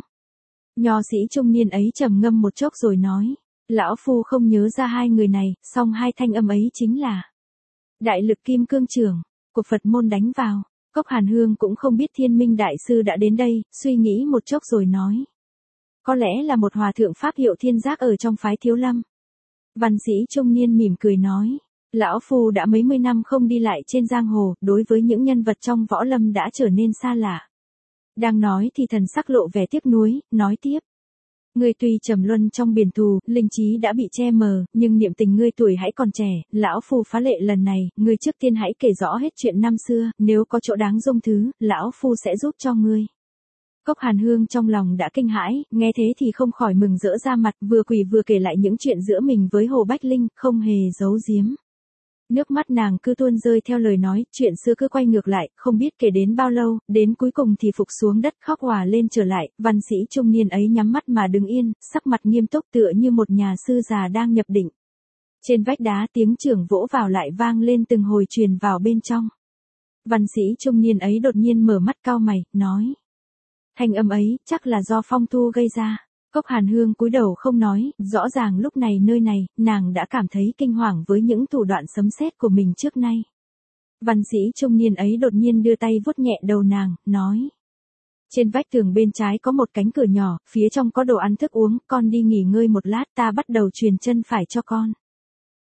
Nho sĩ trung niên ấy trầm ngâm một chốc rồi nói, lão phu không nhớ ra hai người này, song hai thanh âm ấy chính là đại lực kim cương trưởng của Phật môn đánh vào. Cốc Hàn Hương cũng không biết Thiên Minh đại sư đã đến đây, suy nghĩ một chốc rồi nói, có lẽ là một hòa thượng pháp hiệu Thiên Giác ở trong phái Thiếu Lâm. Văn sĩ trung niên mỉm cười nói, lão phu đã mấy mươi năm không đi lại trên giang hồ, đối với những nhân vật trong võ lâm đã trở nên xa lạ. Đang nói thì thần sắc lộ vẻ tiếc nuối, nói tiếp. Ngươi tuy trầm luân trong biển thù, linh trí đã bị che mờ, nhưng niệm tình ngươi tuổi hãy còn trẻ, lão phu phá lệ lần này, ngươi trước tiên hãy kể rõ hết chuyện năm xưa, nếu có chỗ đáng dung thứ, lão phu sẽ giúp cho ngươi. Cốc Hàn Hương trong lòng đã kinh hãi, nghe thế thì không khỏi mừng rỡ ra mặt, vừa quỳ vừa kể lại những chuyện giữa mình với Hồ Bách Linh, không hề giấu giếm. Nước mắt nàng cứ tuôn rơi theo lời nói, chuyện xưa cứ quay ngược lại, không biết kể đến bao lâu, đến cuối cùng thì phục xuống đất khóc òa lên trở lại, văn sĩ trung niên ấy nhắm mắt mà đứng yên, sắc mặt nghiêm túc tựa như một nhà sư già đang nhập định. Trên vách đá tiếng trưởng vỗ vào lại vang lên từng hồi truyền vào bên trong. Văn sĩ trung niên ấy đột nhiên mở mắt cau mày, nói. Thanh âm ấy, chắc là do Phong Thu gây ra. Cốc Hàn Hương cúi đầu không nói, rõ ràng lúc này nơi này, nàng đã cảm thấy kinh hoàng với những thủ đoạn sấm sét của mình trước nay. Văn sĩ trung niên ấy đột nhiên đưa tay vuốt nhẹ đầu nàng, nói. Trên vách tường bên trái có một cánh cửa nhỏ, phía trong có đồ ăn thức uống, con đi nghỉ ngơi một lát, ta bắt đầu truyền chân phải cho con.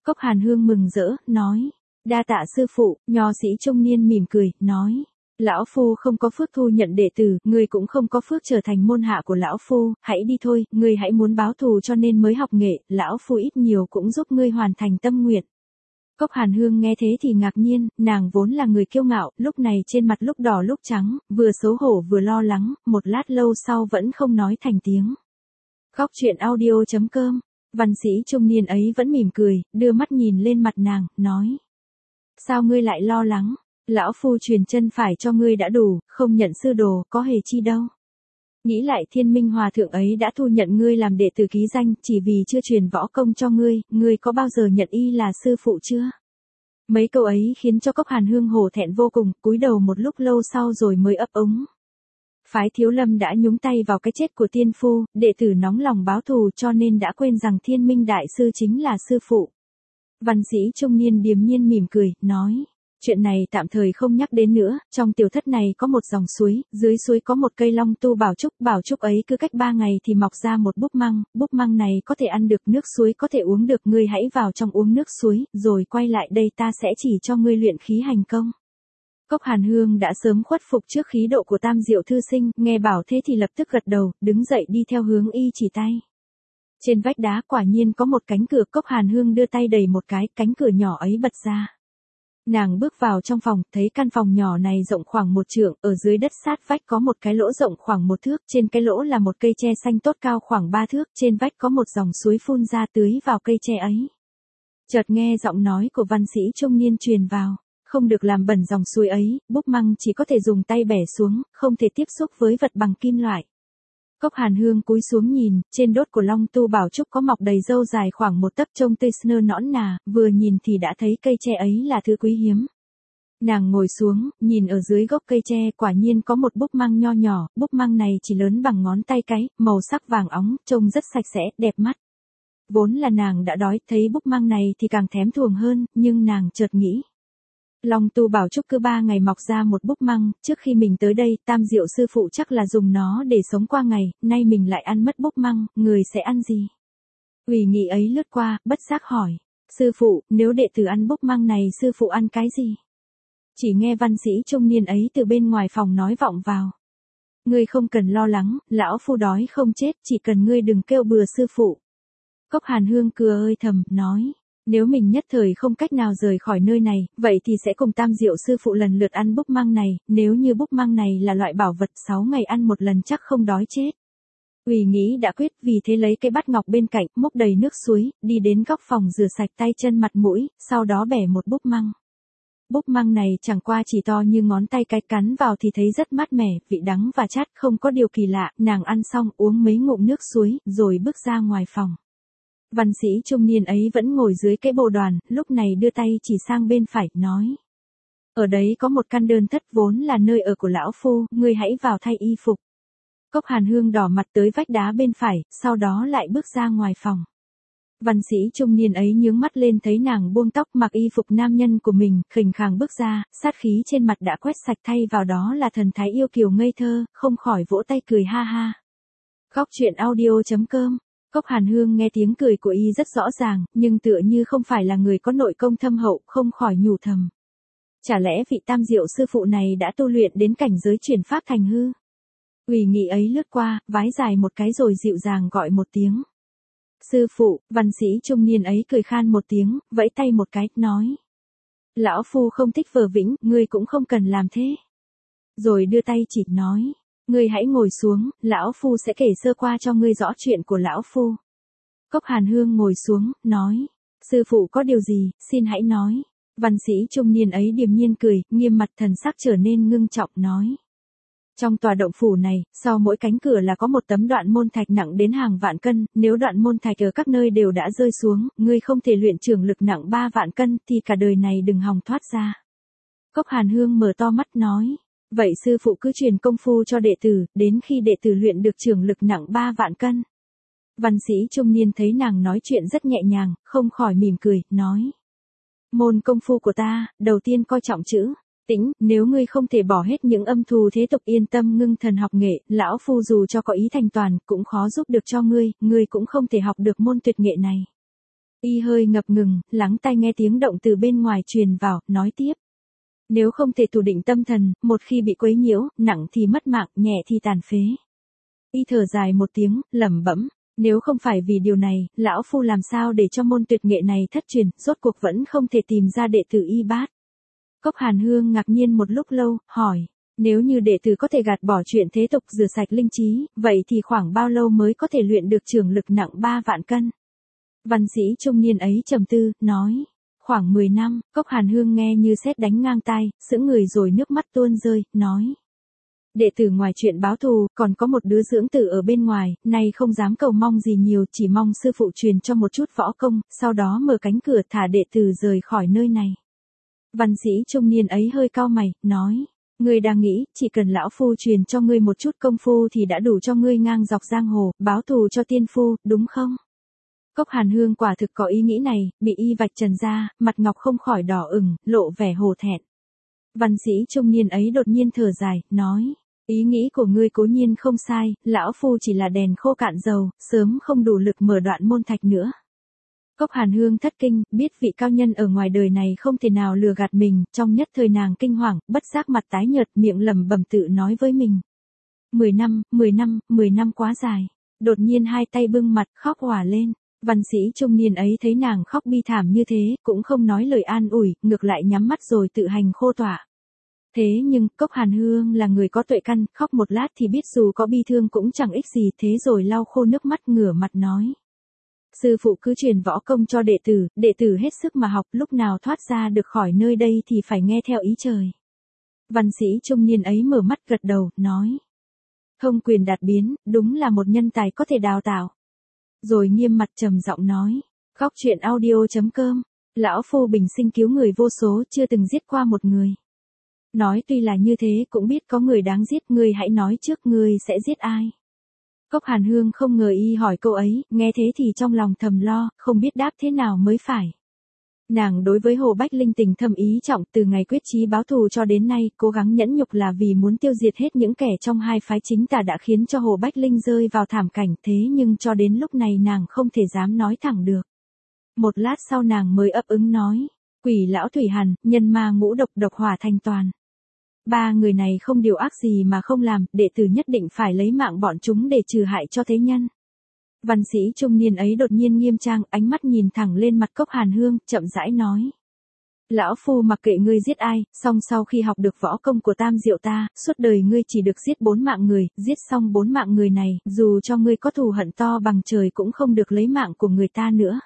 Cốc Hàn Hương mừng rỡ, nói. Đa tạ sư phụ, nho sĩ trung niên mỉm cười, nói. Lão Phu không có phước thu nhận đệ tử, ngươi cũng không có phước trở thành môn hạ của Lão Phu, hãy đi thôi, ngươi hãy muốn báo thù cho nên mới học nghệ, Lão Phu ít nhiều cũng giúp ngươi hoàn thành tâm nguyện. Cốc Hàn Hương nghe thế thì ngạc nhiên, nàng vốn là người kiêu ngạo, lúc này trên mặt lúc đỏ lúc trắng, vừa xấu hổ vừa lo lắng, một lát lâu sau vẫn không nói thành tiếng. Khóc chuyện audio.com, văn sĩ trung niên ấy vẫn mỉm cười, đưa mắt nhìn lên mặt nàng, nói. Sao ngươi lại lo lắng? Lão Phu truyền chân phải cho ngươi đã đủ, không nhận sư đồ, có hề chi đâu. Nghĩ lại Thiên Minh Hòa Thượng ấy đã thu nhận ngươi làm đệ tử ký danh, chỉ vì chưa truyền võ công cho ngươi có bao giờ nhận y là sư phụ chưa? Mấy câu ấy khiến cho Cốc Hàn Hương hổ thẹn vô cùng, cúi đầu một lúc lâu sau rồi mới ấp úng. Phái Thiếu Lâm đã nhúng tay vào cái chết của tiên phu, đệ tử nóng lòng báo thù cho nên đã quên rằng Thiên Minh Đại Sư chính là sư phụ. Văn sĩ trung niên điềm nhiên mỉm cười, nói. Chuyện này tạm thời không nhắc đến nữa, trong tiểu thất này có một dòng suối, dưới suối có một cây long tu bảo trúc ấy cứ cách 3 ngày thì mọc ra một búp măng này có thể ăn được, nước suối có thể uống được, ngươi hãy vào trong uống nước suối, rồi quay lại đây ta sẽ chỉ cho ngươi luyện khí hành công. Cốc Hàn Hương đã sớm khuất phục trước khí độ của Tam Diệu Thư Sinh, nghe bảo thế thì lập tức gật đầu, đứng dậy đi theo hướng y chỉ tay. Trên vách đá quả nhiên có một cánh cửa, Cốc Hàn Hương đưa tay đẩy một cái, cánh cửa nhỏ ấy bật ra. Nàng bước vào trong phòng, thấy căn phòng nhỏ này rộng khoảng 1 trượng, ở dưới đất sát vách có một cái lỗ rộng khoảng 1 thước, trên cái lỗ là một cây tre xanh tốt cao khoảng 3 thước, trên vách có một dòng suối phun ra tưới vào cây tre ấy. Chợt nghe giọng nói của văn sĩ trung niên truyền vào, không được làm bẩn dòng suối ấy, búp măng chỉ có thể dùng tay bẻ xuống, không thể tiếp xúc với vật bằng kim loại. Cốc Hàn Hương cúi xuống nhìn, trên đốt của long tu bảo trúc có mọc đầy râu dài khoảng 1 tấc trông tươi snơ nõn nà, vừa nhìn thì đã thấy cây tre ấy là thứ quý hiếm. Nàng ngồi xuống, nhìn ở dưới gốc cây tre quả nhiên có một búp măng nho nhỏ, búp măng này chỉ lớn bằng ngón tay cái, màu sắc vàng óng, trông rất sạch sẽ, đẹp mắt. Vốn là nàng đã đói, thấy búp măng này thì càng thèm thuồng hơn, nhưng nàng chợt nghĩ. Long tu bảo trúc cứ 3 ngày mọc ra một búp măng, trước khi mình tới đây, Tam Diệu sư phụ chắc là dùng nó để sống qua ngày, nay mình lại ăn mất búp măng, người sẽ ăn gì? Ủy nghị ấy lướt qua, bất giác hỏi, sư phụ, nếu đệ tử ăn búp măng này sư phụ ăn cái gì? Chỉ nghe văn sĩ trung niên ấy từ bên ngoài phòng nói vọng vào. Ngươi không cần lo lắng, lão phu đói không chết, chỉ cần ngươi đừng kêu bừa sư phụ. Cốc Hàn Hương cười ơi thầm, nói. Nếu mình nhất thời không cách nào rời khỏi nơi này, vậy thì sẽ cùng Tam Diệu sư phụ lần lượt ăn búp măng này, nếu như búp măng này là loại bảo vật 6 ngày ăn một lần chắc không đói chết. Ủy nghĩ đã quyết, vì thế lấy cái bát ngọc bên cạnh, múc đầy nước suối, đi đến góc phòng rửa sạch tay chân mặt mũi, sau đó bẻ một búp măng. Búp măng này chẳng qua chỉ to như ngón tay cái, cắn vào thì thấy rất mát mẻ, vị đắng và chát, không có điều kỳ lạ, nàng ăn xong uống mấy ngụm nước suối, rồi bước ra ngoài phòng. Văn sĩ trung niên ấy vẫn ngồi dưới cái bồ đoàn, lúc này đưa tay chỉ sang bên phải, nói. Ở đấy có một căn đơn thất vốn là nơi ở của lão phu, ngươi hãy vào thay y phục. Cốc Hàn Hương đỏ mặt tới vách đá bên phải, sau đó lại bước ra ngoài phòng. Văn sĩ trung niên ấy nhướng mắt lên thấy nàng buông tóc mặc y phục nam nhân của mình, khỉnh khàng bước ra, sát khí trên mặt đã quét sạch, thay vào đó là thần thái yêu kiều ngây thơ, không khỏi vỗ tay cười ha ha. Khóc chuyện audio.com. Cốc Hàn Hương nghe tiếng cười của y rất rõ ràng, nhưng tựa như không phải là người có nội công thâm hậu, không khỏi nhủ thầm. Chả lẽ vị Tam Diệu sư phụ này đã tu luyện đến cảnh giới chuyển pháp thành hư? Ủy nghị ấy lướt qua, vái dài một cái rồi dịu dàng gọi một tiếng. Sư phụ, văn sĩ trung niên ấy cười khan một tiếng, vẫy tay một cái, nói. Lão phu không thích vờ vĩnh, ngươi cũng không cần làm thế. Rồi đưa tay chỉ, nói. Ngươi hãy ngồi xuống, lão phu sẽ kể sơ qua cho ngươi rõ chuyện của lão phu. Cốc Hàn Hương ngồi xuống, nói. Sư phụ có điều gì, xin hãy nói. Văn sĩ trung niên ấy điềm nhiên cười, nghiêm mặt thần sắc trở nên ngưng trọng, nói. Trong tòa động phủ này, sau mỗi cánh cửa là có một tấm đoạn môn thạch nặng đến hàng vạn cân, nếu đoạn môn thạch ở các nơi đều đã rơi xuống, ngươi không thể luyện trưởng lực nặng 3 vạn cân, thì cả đời này đừng hòng thoát ra. Cốc Hàn Hương mở to mắt nói. Vậy sư phụ cứ truyền công phu cho đệ tử, đến khi đệ tử luyện được trưởng lực nặng 3 vạn cân. Văn sĩ trung niên thấy nàng nói chuyện rất nhẹ nhàng, không khỏi mỉm cười, nói. Môn công phu của ta, đầu tiên coi trọng chữ tĩnh, nếu ngươi không thể bỏ hết những âm thù thế tục, yên tâm ngưng thần học nghệ, lão phu dù cho có ý thành toàn, cũng khó giúp được cho ngươi cũng không thể học được môn tuyệt nghệ này. Y hơi ngập ngừng, lắng tai nghe tiếng động từ bên ngoài truyền vào, nói tiếp. Nếu không thể tù định tâm thần, một khi bị quấy nhiễu, nặng thì mất mạng, nhẹ thì tàn phế. Y thở dài một tiếng, lẩm bẩm. Nếu không phải vì điều này, lão phu làm sao để cho môn tuyệt nghệ này thất truyền, rốt cuộc vẫn không thể tìm ra đệ tử y bát. Cốc Hàn Hương ngạc nhiên một lúc lâu, hỏi. Nếu như đệ tử có thể gạt bỏ chuyện thế tục rửa sạch linh trí, vậy thì khoảng bao lâu mới có thể luyện được trường lực nặng 3 vạn cân? Văn sĩ trung niên ấy trầm tư, nói. Khoảng 10 năm, Cốc Hàn Hương nghe như sét đánh ngang tai, sững người rồi nước mắt tuôn rơi, nói. Đệ tử ngoài chuyện báo thù, còn có một đứa dưỡng tử ở bên ngoài, nay không dám cầu mong gì nhiều, chỉ mong sư phụ truyền cho một chút võ công, sau đó mở cánh cửa thả đệ tử rời khỏi nơi này. Văn sĩ trung niên ấy hơi cau mày, nói. Ngươi đang nghĩ, chỉ cần lão phu truyền cho ngươi một chút công phu thì đã đủ cho ngươi ngang dọc giang hồ, báo thù cho tiên phu, đúng không? Cốc Hàn Hương quả thực có ý nghĩ này, bị y vạch trần ra, mặt ngọc không khỏi đỏ ửng, lộ vẻ hổ thẹn. Văn sĩ trung niên ấy đột nhiên thở dài, nói. Ý nghĩ của ngươi cố nhiên không sai, lão phu chỉ là đèn khô cạn dầu, sớm không đủ lực mở đoạn môn thạch nữa. Cốc Hàn Hương thất kinh, biết vị cao nhân ở ngoài đời này không thể nào lừa gạt mình, trong nhất thời nàng kinh hoàng, bất giác mặt tái nhợt, miệng lẩm bẩm tự nói với mình. 10 năm, 10 năm, 10 năm quá dài. Đột nhiên hai tay bưng mặt, khóc òa lên. Văn sĩ trung niên ấy thấy nàng khóc bi thảm như thế, cũng không nói lời an ủi, ngược lại nhắm mắt rồi tự hành khô tỏa. Thế nhưng, Cốc Hàn Hương là người có tuệ căn, khóc một lát thì biết dù có bi thương cũng chẳng ích gì, thế rồi lau khô nước mắt ngửa mặt nói. Sư phụ cứ truyền võ công cho đệ tử hết sức mà học, lúc nào thoát ra được khỏi nơi đây thì phải nghe theo ý trời. Văn sĩ trung niên ấy mở mắt gật đầu, nói. Thông quyền đạt biến, đúng là một nhân tài có thể đào tạo. Rồi nghiêm mặt trầm giọng nói. Khóc chuyện audio.com, lão phu bình sinh cứu người vô số, chưa từng giết qua một người. Nói tuy là như thế cũng biết có người đáng giết, ngươi hãy nói trước ngươi sẽ giết ai. Cốc Hàn Hương không ngờ y hỏi câu ấy, nghe thế thì trong lòng thầm lo, không biết đáp thế nào mới phải. Nàng đối với Hồ Bách Linh tình thâm ý trọng, từ ngày quyết chí báo thù cho đến nay, cố gắng nhẫn nhục là vì muốn tiêu diệt hết những kẻ trong hai phái chính tà đã khiến cho Hồ Bách Linh rơi vào thảm cảnh, thế nhưng cho đến lúc này nàng không thể dám nói thẳng được. Một lát sau nàng mới ấp úng nói, Quỷ lão Thủy Hàn, nhân ma ngũ độc, độc hỏa thành toàn. 3 người này không điều ác gì mà không làm, đệ tử nhất định phải lấy mạng bọn chúng để trừ hại cho thế nhân. Văn sĩ trung niên ấy đột nhiên nghiêm trang, ánh mắt nhìn thẳng lên mặt Cốc Hàn Hương, chậm rãi nói. Lão phu mặc kệ ngươi giết ai, song sau khi học được võ công của Tam Diệu ta, suốt đời ngươi chỉ được giết 4 mạng người, giết xong 4 mạng người này, dù cho ngươi có thù hận to bằng trời cũng không được lấy mạng của người ta nữa.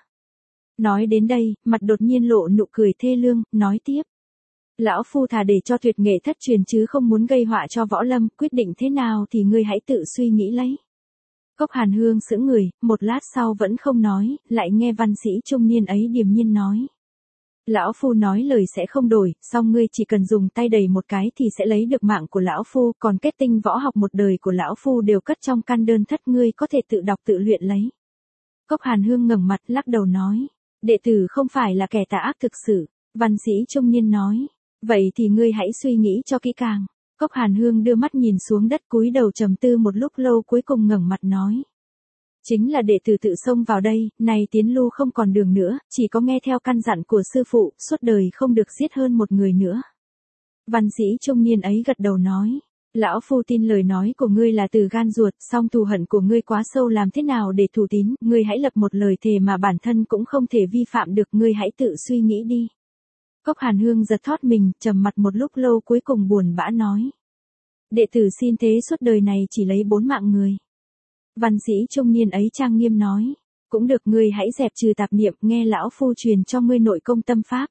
Nói đến đây, mặt đột nhiên lộ nụ cười thê lương, nói tiếp. Lão phu thà để cho tuyệt nghệ thất truyền chứ không muốn gây họa cho võ lâm, quyết định thế nào thì ngươi hãy tự suy nghĩ lấy. Cốc Hàn Hương sững người, một lát sau vẫn không nói, lại nghe văn sĩ trung niên ấy điềm nhiên nói. Lão phu nói lời sẽ không đổi, song ngươi chỉ cần dùng tay đẩy một cái thì sẽ lấy được mạng của lão phu, còn kết tinh võ học một đời của lão phu đều cất trong căn đơn thất, ngươi có thể tự đọc tự luyện lấy. Cốc Hàn Hương ngẩng mặt lắc đầu nói, đệ tử không phải là kẻ tà ác thực sự. Văn sĩ trung niên nói, vậy thì ngươi hãy suy nghĩ cho kỹ càng. Cốc Hàn Hương đưa mắt nhìn xuống đất cúi đầu trầm tư một lúc lâu cuối cùng ngẩng mặt nói. Chính là đệ tử tự xông vào đây, này tiến lu không còn đường nữa, chỉ có nghe theo căn dặn của sư phụ, suốt đời không được giết hơn một người nữa. Văn sĩ trung niên ấy gật đầu nói. Lão phu tin lời nói của ngươi là từ gan ruột, song thù hận của ngươi quá sâu, làm thế nào để thủ tín, ngươi hãy lập một lời thề mà bản thân cũng không thể vi phạm được, ngươi hãy tự suy nghĩ đi. Cốc Hàn Hương giật thót mình, trầm mặt một lúc lâu cuối cùng buồn bã nói. Đệ tử xin thế suốt đời này chỉ lấy 4 mạng người. Văn sĩ trung niên ấy trang nghiêm nói. Cũng được, ngươi hãy dẹp trừ tạp niệm, nghe lão phu truyền cho ngươi nội công tâm pháp.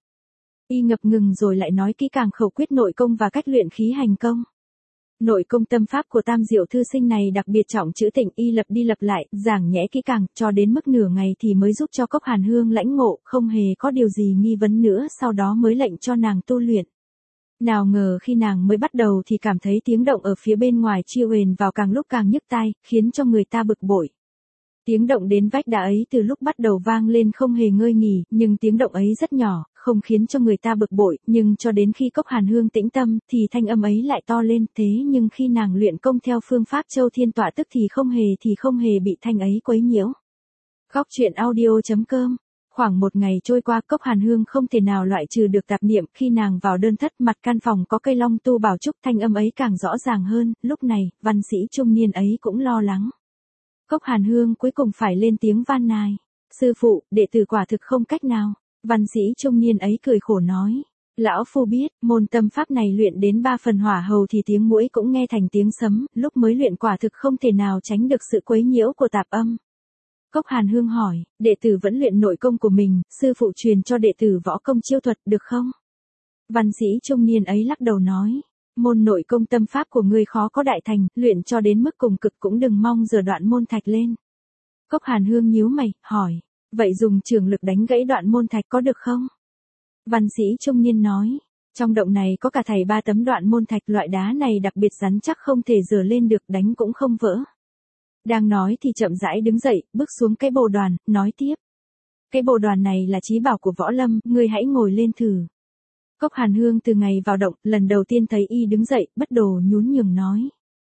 Y ngập ngừng rồi lại nói kỹ càng khẩu quyết nội công và cách luyện khí hành công. Nội công tâm pháp của Tam Diệu thư sinh này đặc biệt trọng chữ tịnh, y lặp đi lặp lại, giảng nhẽ kỹ càng, cho đến mức nửa ngày thì mới giúp cho Cốc Hàn Hương lãnh ngộ, không hề có điều gì nghi vấn nữa, sau đó mới lệnh cho nàng tu luyện. Nào ngờ khi nàng mới bắt đầu thì cảm thấy tiếng động ở phía bên ngoài chia uền vào càng lúc càng nhức tai, khiến cho người ta bực bội. Tiếng động đến vách đá ấy từ lúc bắt đầu vang lên không hề ngơi nghỉ, nhưng tiếng động ấy rất nhỏ, không khiến cho người ta bực bội, nhưng cho đến khi Cốc Hàn Hương tĩnh tâm, thì thanh âm ấy lại to lên, thế nhưng khi nàng luyện công theo phương pháp Châu Thiên Tọa tức thì không hề bị thanh ấy quấy nhiễu. Khóc chuyện audio.com Khoảng một ngày trôi qua, Cốc Hàn Hương không thể nào loại trừ được tạp niệm, khi nàng vào đơn thất, mặt căn phòng có cây long tu bảo trúc, thanh âm ấy càng rõ ràng hơn. Lúc này, văn sĩ trung niên ấy cũng lo lắng. Cốc Hàn Hương cuối cùng phải lên tiếng van nài. Sư phụ, đệ tử quả thực không cách nào. Văn sĩ trung niên ấy cười khổ nói. Lão phu biết, môn tâm pháp này luyện đến 3 phần hỏa hầu thì tiếng muỗi cũng nghe thành tiếng sấm, lúc mới luyện quả thực không thể nào tránh được sự quấy nhiễu của tạp âm. Cốc Hàn Hương hỏi, đệ tử vẫn luyện nội công của mình, sư phụ truyền cho đệ tử võ công chiêu thuật được không? Văn sĩ trung niên ấy lắc đầu nói, môn nội công tâm pháp của ngươi khó có đại thành, luyện cho đến mức cùng cực cũng đừng mong giờ đoạn môn thạch lên. Cốc Hàn Hương nhíu mày, hỏi, vậy dùng trường lực đánh gãy đoạn môn thạch có được không? Văn sĩ trung niên nói, trong động này có cả thảy 3 tấm đoạn môn thạch, loại đá này đặc biệt rắn chắc không thể rửa lên được, đánh cũng không vỡ. Đang nói thì chậm rãi đứng dậy, bước xuống cái bồ đoàn, nói tiếp. Cái bồ đoàn này là chí bảo của võ lâm, ngươi hãy ngồi lên thử. Cốc Hàn Hương từ ngày vào động, lần đầu tiên thấy y đứng dậy, bất đồ nhún nhường nói.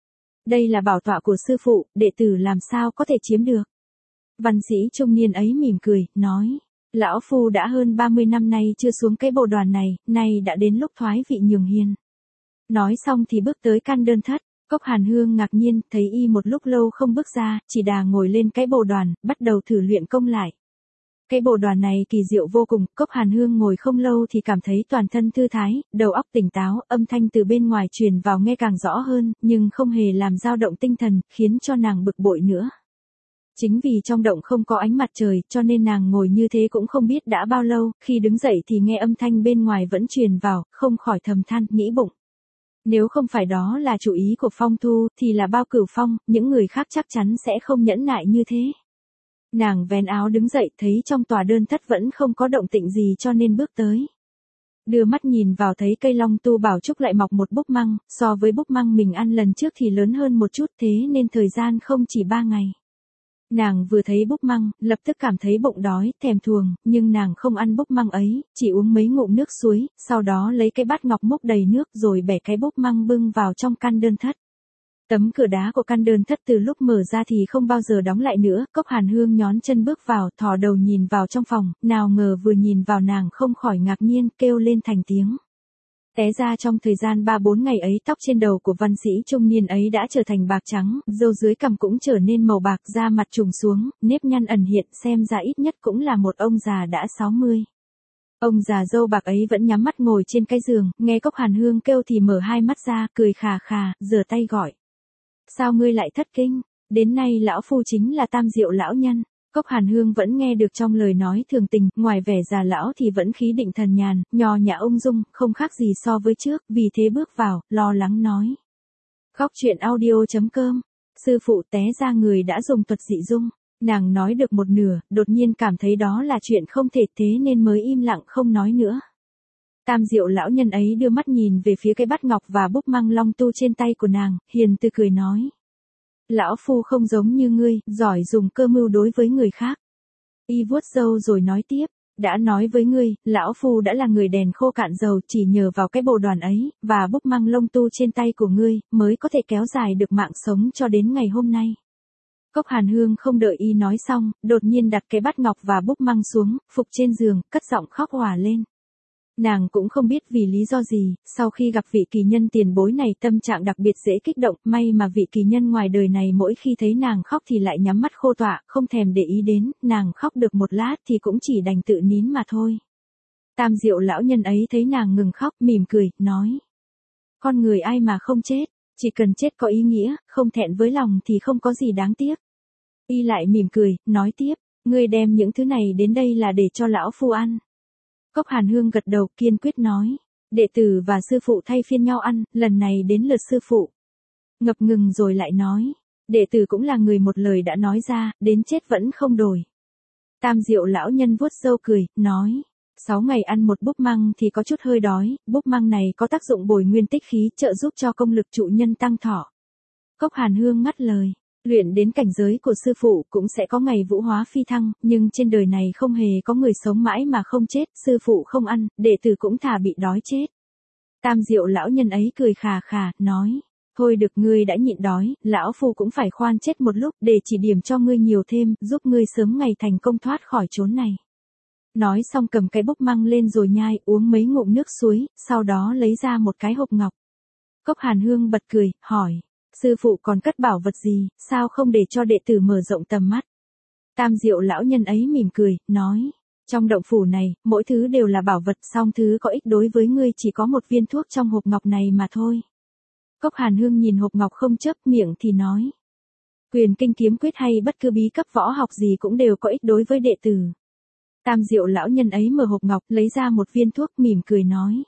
Đây là bảo tọa của sư phụ, đệ tử làm sao có thể chiếm được. Văn sĩ trung niên ấy mỉm cười, nói. Lão phu đã hơn 30 năm nay chưa xuống cái bồ đoàn này, nay đã đến lúc thoái vị nhường hiền. Nói xong thì bước tới căn đơn thất. Cốc Hàn Hương ngạc nhiên, thấy y một lúc lâu không bước ra, chỉ đà ngồi lên cái bồ đoàn, bắt đầu thử luyện công lại. Cái bồ đoàn này kỳ diệu vô cùng, Cốc Hàn Hương ngồi không lâu thì cảm thấy toàn thân thư thái, đầu óc tỉnh táo, âm thanh từ bên ngoài truyền vào nghe càng rõ hơn, nhưng không hề làm dao động tinh thần, khiến cho nàng bực bội nữa. Chính vì trong động không có ánh mặt trời, cho nên nàng ngồi như thế cũng không biết đã bao lâu, khi đứng dậy thì nghe âm thanh bên ngoài vẫn truyền vào, không khỏi thầm than, nghĩ bụng. Nếu không phải đó là chủ ý của Phong Thu, thì là Bao Cửu Phong, những người khác chắc chắn sẽ không nhẫn nại như thế. Nàng vén áo đứng dậy, thấy trong tòa đơn thất vẫn không có động tĩnh gì cho nên bước tới. Đưa mắt nhìn vào thấy cây long tu bảo trúc lại mọc một búp măng, so với búp măng mình ăn lần trước thì lớn hơn một chút, thế nên thời gian không chỉ 3 ngày. Nàng vừa thấy búp măng, lập tức cảm thấy bụng đói, thèm thuồng, nhưng nàng không ăn búp măng ấy, chỉ uống mấy ngụm nước suối, sau đó lấy cái bát ngọc múc đầy nước rồi bẻ cái búp măng bưng vào trong căn đơn thất. Tấm cửa đá của căn đơn thất từ lúc mở ra thì không bao giờ đóng lại nữa, Cốc Hàn Hương nhón chân bước vào, thò đầu nhìn vào trong phòng, nào ngờ vừa nhìn vào nàng không khỏi ngạc nhiên, kêu lên thành tiếng. Té ra trong thời gian 3-4 ngày ấy, tóc trên đầu của văn sĩ trung niên ấy đã trở thành bạc trắng, râu dưới cằm cũng trở nên màu bạc, da mặt trùng xuống, nếp nhăn ẩn hiện, xem ra ít nhất cũng là một ông già đã 60. Ông già râu bạc ấy vẫn nhắm mắt ngồi trên cái giường, nghe Cốc Hàn Hương kêu thì mở hai mắt ra, cười khà khà, giơ tay gọi. Sao ngươi lại thất kinh? Đến nay lão phu chính là Tam Diệu lão nhân. Cốc Hàn Hương vẫn nghe được trong lời nói thường tình, ngoài vẻ già lão thì vẫn khí định thần nhàn, nho nhã ung dung, không khác gì so với trước, vì thế bước vào, lo lắng nói. Khóc chuyện audio.com, sư phụ té ra người đã dùng thuật dị dung. Nàng nói được một nửa, đột nhiên cảm thấy đó là chuyện không thể, thế nên mới im lặng không nói nữa. Tam Diệu lão nhân ấy đưa mắt nhìn về phía cái bát ngọc và búp măng long tu trên tay của nàng, hiền từ cười nói. Lão phu không giống như ngươi, giỏi dùng cơ mưu đối với người khác. Y vuốt râu rồi nói tiếp, đã nói với ngươi, lão phu đã là người đèn khô cạn dầu, chỉ nhờ vào cái bồ đoàn ấy, và búp măng lông tu trên tay của ngươi, mới có thể kéo dài được mạng sống cho đến ngày hôm nay. Cốc Hàn Hương không đợi y nói xong, đột nhiên đặt cái bát ngọc và búp măng xuống, phục trên giường, cất giọng khóc òa lên. Nàng cũng không biết vì lý do gì, sau khi gặp vị kỳ nhân tiền bối này tâm trạng đặc biệt dễ kích động, may mà vị kỳ nhân ngoài đời này mỗi khi thấy nàng khóc thì lại nhắm mắt khô tọa, không thèm để ý đến, nàng khóc được một lát thì cũng chỉ đành tự nín mà thôi. Tam Diệu lão nhân ấy thấy nàng ngừng khóc, mỉm cười, nói. Con người ai mà không chết, chỉ cần chết có ý nghĩa, không thẹn với lòng thì không có gì đáng tiếc. Y lại mỉm cười, nói tiếp, ngươi đem những thứ này đến đây là để cho lão phu ăn. Cốc Hàn Hương gật đầu kiên quyết nói, đệ tử và sư phụ thay phiên nhau ăn, lần này đến lượt sư phụ. Ngập ngừng rồi lại nói, đệ tử cũng là người một lời đã nói ra, đến chết vẫn không đổi. Tam Diệu lão nhân vuốt râu cười, nói, 6 ngày ăn một búp măng thì có chút hơi đói, búp măng này có tác dụng bồi nguyên tích khí, trợ giúp cho công lực trụ nhân tăng thọ. Cốc Hàn Hương ngắt lời. Luyện đến cảnh giới của sư phụ cũng sẽ có ngày vũ hóa phi thăng, nhưng trên đời này không hề có người sống mãi mà không chết, sư phụ không ăn, đệ tử cũng thà bị đói chết. Tam Diệu lão nhân ấy cười khà khà, nói, thôi được ngươi đã nhịn đói, lão phu cũng phải khoan chết một lúc để chỉ điểm cho ngươi nhiều thêm, giúp ngươi sớm ngày thành công thoát khỏi chốn này. Nói xong cầm cái búp măng lên rồi nhai, uống mấy ngụm nước suối, sau đó lấy ra một cái hộp ngọc. Cốc Hàn Hương bật cười, hỏi, sư phụ còn cất bảo vật gì, sao không để cho đệ tử mở rộng tầm mắt? Tam Diệu lão nhân ấy mỉm cười, nói, trong động phủ này, mỗi thứ đều là bảo vật, song thứ có ích đối với ngươi chỉ có một viên thuốc trong hộp ngọc này mà thôi. Cốc Hàn Hương nhìn hộp ngọc không chớp miệng thì nói, quyền kinh kiếm quyết hay bất cứ bí cấp võ học gì cũng đều có ích đối với đệ tử. Tam Diệu lão nhân ấy mở hộp ngọc, lấy ra một viên thuốc, mỉm cười nói,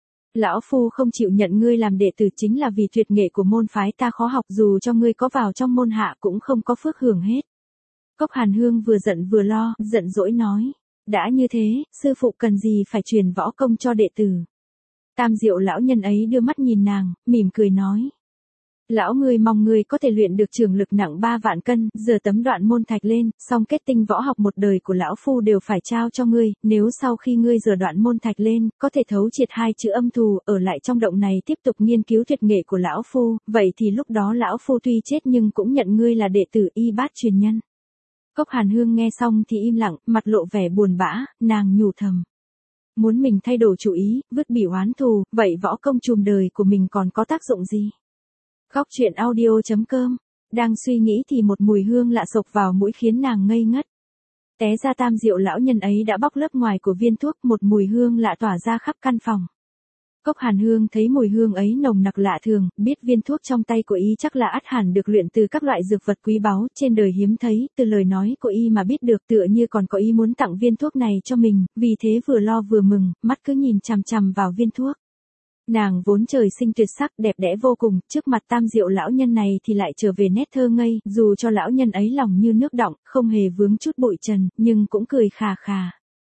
lão phu không chịu nhận ngươi làm đệ tử chính là vì tuyệt nghệ của môn phái ta khó học, dù cho ngươi có vào trong môn hạ cũng không có phước hưởng hết. Cốc Hàn Hương vừa giận vừa lo, giận dỗi nói, đã như thế, sư phụ cần gì phải truyền võ công cho đệ tử. Tam Diệu lão nhân ấy đưa mắt nhìn nàng, mỉm cười nói, lão ngươi mong ngươi có thể luyện được trường lực nặng 3 vạn cân, giờ tấm đoạn môn thạch lên, song kết tinh võ học một đời của lão phu đều phải trao cho ngươi, nếu sau khi ngươi giờ đoạn môn thạch lên, có thể thấu triệt 2 chữ âm thù, ở lại trong động này tiếp tục nghiên cứu tuyệt nghệ của lão phu, vậy thì lúc đó lão phu tuy chết nhưng cũng nhận ngươi là đệ tử y bát truyền nhân. Cốc Hàn Hương nghe xong thì im lặng, mặt lộ vẻ buồn bã, nàng nhủ thầm, muốn mình thay đổi chủ ý, vứt bỏ oán thù, vậy võ công trùm đời của mình còn có tác dụng gì? Góc truyện audio.com. Đang suy nghĩ thì một mùi hương lạ sộc vào mũi khiến nàng ngây ngất. Té ra Tam Diệu lão nhân ấy đã bóc lớp ngoài của viên thuốc, một mùi hương lạ tỏa ra khắp căn phòng. Cốc Hàn Hương thấy mùi hương ấy nồng nặc lạ thường, biết viên thuốc trong tay của y chắc là ắt hẳn được luyện từ các loại dược vật quý báu trên đời hiếm thấy, từ lời nói của y mà biết được tựa như còn có ý muốn tặng viên thuốc này cho mình, vì thế vừa lo vừa mừng, mắt cứ nhìn chằm chằm vào viên thuốc. Nàng vốn trời sinh tuyệt sắc đẹp đẽ vô cùng, trước mặt Tam Diệu lão nhân này thì lại trở về nét thơ ngây, dù cho lão nhân ấy lòng như nước đọng, không hề vướng chút bụi trần, nhưng cũng cười khà khà.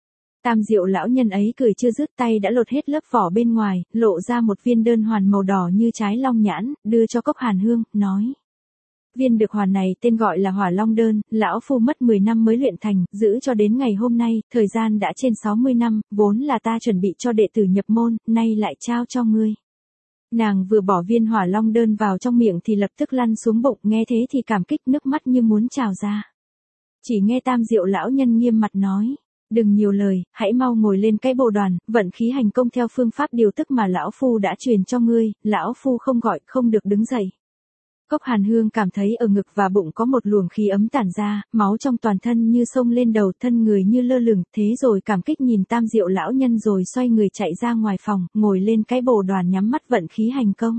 Tam Diệu lão nhân ấy cười chưa dứt tay đã lột hết lớp vỏ bên ngoài, lộ ra một viên đơn hoàn màu đỏ như trái long nhãn, đưa cho Cốc Hàn Hương, nói. Viên dược hoàn này tên gọi là Hỏa Long Đơn, lão phu mất 10 năm mới luyện thành, giữ cho đến ngày hôm nay, thời gian đã trên 60 năm, vốn là ta chuẩn bị cho đệ tử nhập môn, nay lại trao cho ngươi. Nàng vừa bỏ viên Hỏa Long Đơn vào trong miệng thì lập tức lăn xuống bụng, nghe thế thì cảm kích nước mắt như muốn trào ra. Chỉ nghe Tam Diệu lão nhân nghiêm mặt nói, đừng nhiều lời, hãy mau ngồi lên cái bồ đoàn, vận khí hành công theo phương pháp điều tức mà lão phu đã truyền cho ngươi, lão phu không gọi, không được đứng dậy. Cốc Hàn Hương cảm thấy ở ngực và bụng có một luồng khí ấm tản ra, máu trong toàn thân như sông lên đầu, thân người như lơ lửng, thế rồi cảm kích nhìn Tam Diệu lão nhân rồi xoay người chạy ra ngoài phòng, ngồi lên cái bồ đoàn nhắm mắt vận khí hành công.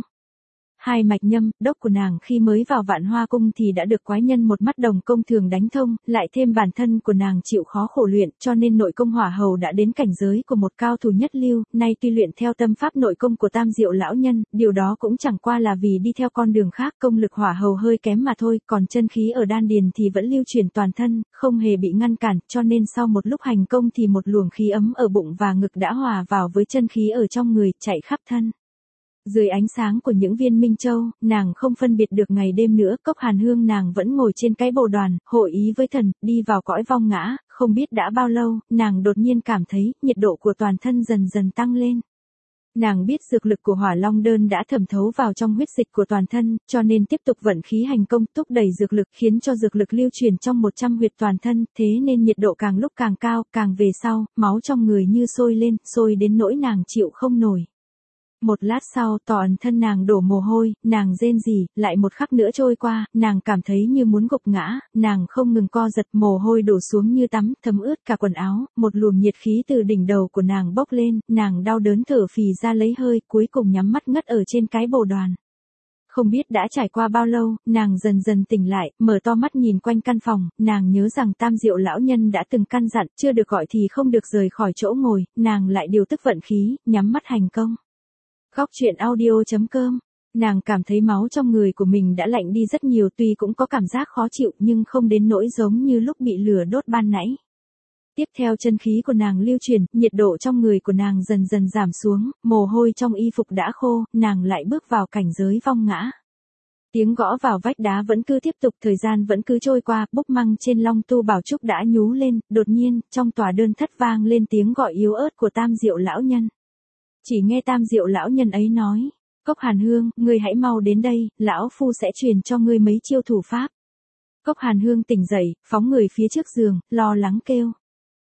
Hai mạch nhâm, đốc của nàng khi mới vào Vạn Hoa Cung thì đã được quái nhân một mắt đồng công thường đánh thông, lại thêm bản thân của nàng chịu khó khổ luyện, cho nên nội công hỏa hầu đã đến cảnh giới của một cao thủ nhất lưu, nay tuy luyện theo tâm pháp nội công của Tam Diệu lão nhân, điều đó cũng chẳng qua là vì đi theo con đường khác, công lực hỏa hầu hơi kém mà thôi, còn chân khí ở đan điền thì vẫn lưu truyền toàn thân, không hề bị ngăn cản, cho nên sau một lúc hành công thì một luồng khí ấm ở bụng và ngực đã hòa vào với chân khí ở trong người, chạy khắp thân. Dưới ánh sáng của những viên minh châu, nàng không phân biệt được ngày đêm nữa, Cốc Hàn Hương nàng vẫn ngồi trên cái bồ đoàn, hội ý với thần, đi vào cõi vong ngã, không biết đã bao lâu, nàng đột nhiên cảm thấy, nhiệt độ của toàn thân dần dần tăng lên. Nàng biết dược lực của Hỏa Long Đơn đã thẩm thấu vào trong huyết dịch của toàn thân, cho nên tiếp tục vận khí hành công thúc đẩy dược lực khiến cho dược lực lưu truyền trong 100 huyệt toàn thân, thế nên nhiệt độ càng lúc càng cao, càng về sau, máu trong người như sôi lên, sôi đến nỗi nàng chịu không nổi. Một lát sau, toàn thân nàng đổ mồ hôi, nàng rên rỉ, lại một khắc nữa trôi qua, nàng cảm thấy như muốn gục ngã, nàng không ngừng co giật, mồ hôi đổ xuống như tắm, thấm ướt cả quần áo, một luồng nhiệt khí từ đỉnh đầu của nàng bốc lên, nàng đau đớn thở phì ra lấy hơi, cuối cùng nhắm mắt ngất ở trên cái bồ đoàn. Không biết đã trải qua bao lâu, nàng dần dần tỉnh lại, mở to mắt nhìn quanh căn phòng, nàng nhớ rằng Tam Diệu lão nhân đã từng căn dặn, chưa được gọi thì không được rời khỏi chỗ ngồi, nàng lại điều tức vận khí, nhắm mắt hành công. Góc truyện audio.com. Nàng cảm thấy máu trong người của mình đã lạnh đi rất nhiều, tuy cũng có cảm giác khó chịu nhưng không đến nỗi giống như lúc bị lửa đốt ban nãy. Tiếp theo chân khí của nàng lưu truyền, nhiệt độ trong người của nàng dần dần giảm xuống, mồ hôi trong y phục đã khô, nàng lại bước vào cảnh giới vong ngã. Tiếng gõ vào vách đá vẫn cứ tiếp tục, thời gian vẫn cứ trôi qua, búp măng trên Long Tu Bảo Trúc đã nhú lên, đột nhiên, trong tòa đơn thất vang lên tiếng gọi yếu ớt của Tam Diệu lão nhân. Chỉ nghe Tam Diệu lão nhân ấy nói, Cốc Hàn Hương, ngươi hãy mau đến đây, lão phu sẽ truyền cho ngươi mấy chiêu thủ pháp. Cốc Hàn Hương tỉnh dậy, phóng người phía trước giường, lo lắng kêu.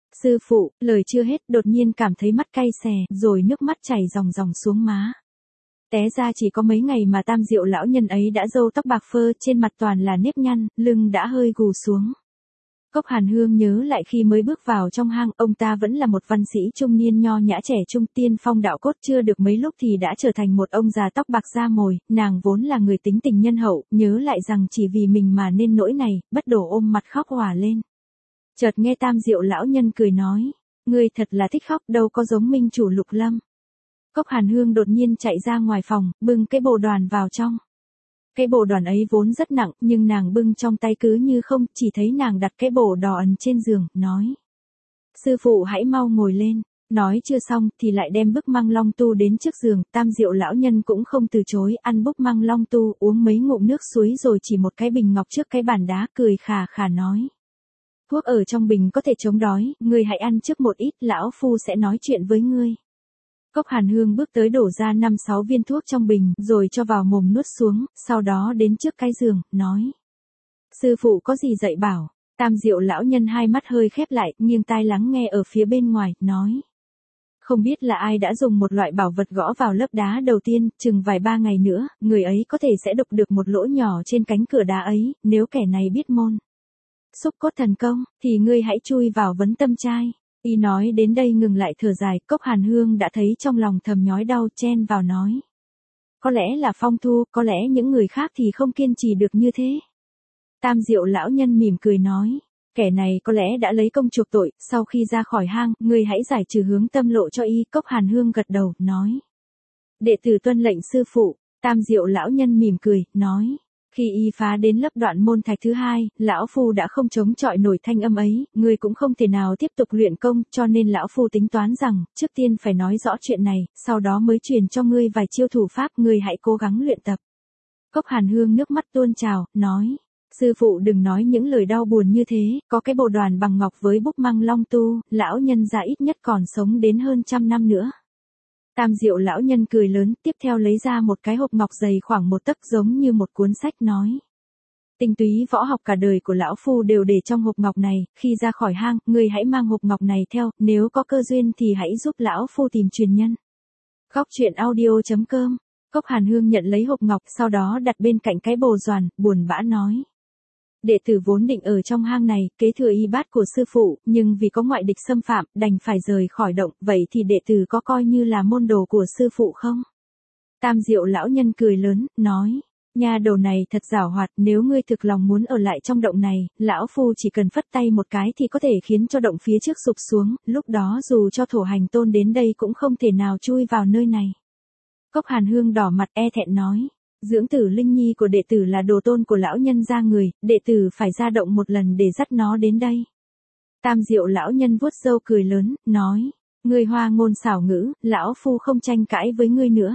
Sư phụ, lời chưa hết, đột nhiên cảm thấy mắt cay xè, rồi nước mắt chảy ròng ròng xuống má. Té ra chỉ có mấy ngày mà Tam Diệu lão nhân ấy đã râu tóc bạc phơ, trên mặt toàn là nếp nhăn, lưng đã hơi gù xuống. Cốc Hàn Hương nhớ lại khi mới bước vào trong hang, ông ta vẫn là một văn sĩ trung niên nho nhã trẻ trung, tiên phong đạo cốt, chưa được mấy lúc thì đã trở thành một ông già tóc bạc da mồi. Nàng vốn là người tính tình nhân hậu, nhớ lại rằng chỉ vì mình mà nên nỗi này, bất đổ ôm mặt khóc òa lên. Chợt nghe Tam Diệu lão nhân cười nói, ngươi thật là thích khóc, đâu có giống minh chủ Lục Lâm. Cốc Hàn Hương đột nhiên chạy ra ngoài phòng, bưng cái bồ đoàn vào trong. Cái bồ đoàn ấy vốn rất nặng, nhưng nàng bưng trong tay cứ như không, chỉ thấy nàng đặt cái bồ đỏ ẩn trên giường, nói. Sư phụ hãy mau ngồi lên. Nói chưa xong, thì lại đem bức măng long tu đến trước giường. Tam Diệu lão nhân cũng không từ chối, ăn bức măng long tu, uống mấy ngụm nước suối rồi chỉ một cái bình ngọc trước cái bàn đá, cười khà khà nói. Thuốc ở trong bình có thể chống đói, ngươi hãy ăn trước một ít, lão phu sẽ nói chuyện với ngươi. Cốc Hàn Hương bước tới đổ ra 5-6 viên thuốc trong bình, rồi cho vào mồm nuốt xuống, sau đó đến trước cái giường, nói. Sư phụ có gì dạy bảo? Tam Diệu lão nhân hai mắt hơi khép lại, nghiêng tai lắng nghe ở phía bên ngoài, nói. Không biết là ai đã dùng một loại bảo vật gõ vào lớp đá đầu tiên, chừng vài 3 ngày nữa, người ấy có thể sẽ đục được một lỗ nhỏ trên cánh cửa đá ấy, nếu kẻ này biết môn xúc cốt thần công, thì ngươi hãy chui vào vấn tâm trai. Y nói đến đây ngừng lại thở dài, Cốc Hàn Hương đã thấy trong lòng thầm nhói đau, chen vào nói. Có lẽ là Phong Thu, có lẽ những người khác thì không kiên trì được như thế. Tam Diệu lão nhân mỉm cười nói. Kẻ này có lẽ đã lấy công chuộc tội, sau khi ra khỏi hang, ngươi hãy giải trừ hướng tâm lộ cho y. Cốc Hàn Hương gật đầu, nói. Đệ tử tuân lệnh sư phụ. Tam Diệu lão nhân mỉm cười, nói. Khi y phá đến lớp đoạn môn thạch thứ 2, lão phu đã không chống chọi nổi thanh âm ấy, ngươi cũng không thể nào tiếp tục luyện công, cho nên lão phu tính toán rằng, trước tiên phải nói rõ chuyện này, sau đó mới truyền cho ngươi vài chiêu thủ pháp, ngươi hãy cố gắng luyện tập. Cốc Hàn Hương nước mắt tuôn trào, nói, sư phụ đừng nói những lời đau buồn như thế, có cái bồ đoàn bằng ngọc với búp măng long tu, lão nhân già ít nhất còn sống đến hơn 100 năm nữa. Tam Diệu lão nhân cười lớn, tiếp theo lấy ra một cái hộp ngọc dày khoảng 1 tấc giống như một cuốn sách, nói. Tinh túy võ học cả đời của lão phu đều để trong hộp ngọc này, khi ra khỏi hang, ngươi hãy mang hộp ngọc này theo, nếu có cơ duyên thì hãy giúp lão phu tìm truyền nhân. Góc truyện audio.com. Cốc Hàn Hương nhận lấy hộp ngọc, sau đó đặt bên cạnh cái bồ doàn, buồn bã nói. Đệ tử vốn định ở trong hang này, kế thừa y bát của sư phụ, nhưng vì có ngoại địch xâm phạm, đành phải rời khỏi động, vậy thì đệ tử có coi như là môn đồ của sư phụ không? Tam Diệu lão nhân cười lớn, nói, nha đầu này thật giảo hoạt, nếu ngươi thực lòng muốn ở lại trong động này, lão phu chỉ cần phất tay một cái thì có thể khiến cho động phía trước sụp xuống, lúc đó dù cho thổ hành tôn đến đây cũng không thể nào chui vào nơi này. Cốc Hàn Hương đỏ mặt e thẹn nói. Dưỡng tử Linh Nhi của đệ tử là đồ tôn của lão nhân gia người, đệ tử phải ra động một lần để dắt nó đến đây. Tam Diệu lão nhân vuốt râu cười lớn, nói, ngươi hoa ngôn xảo ngữ, lão phu không tranh cãi với ngươi nữa.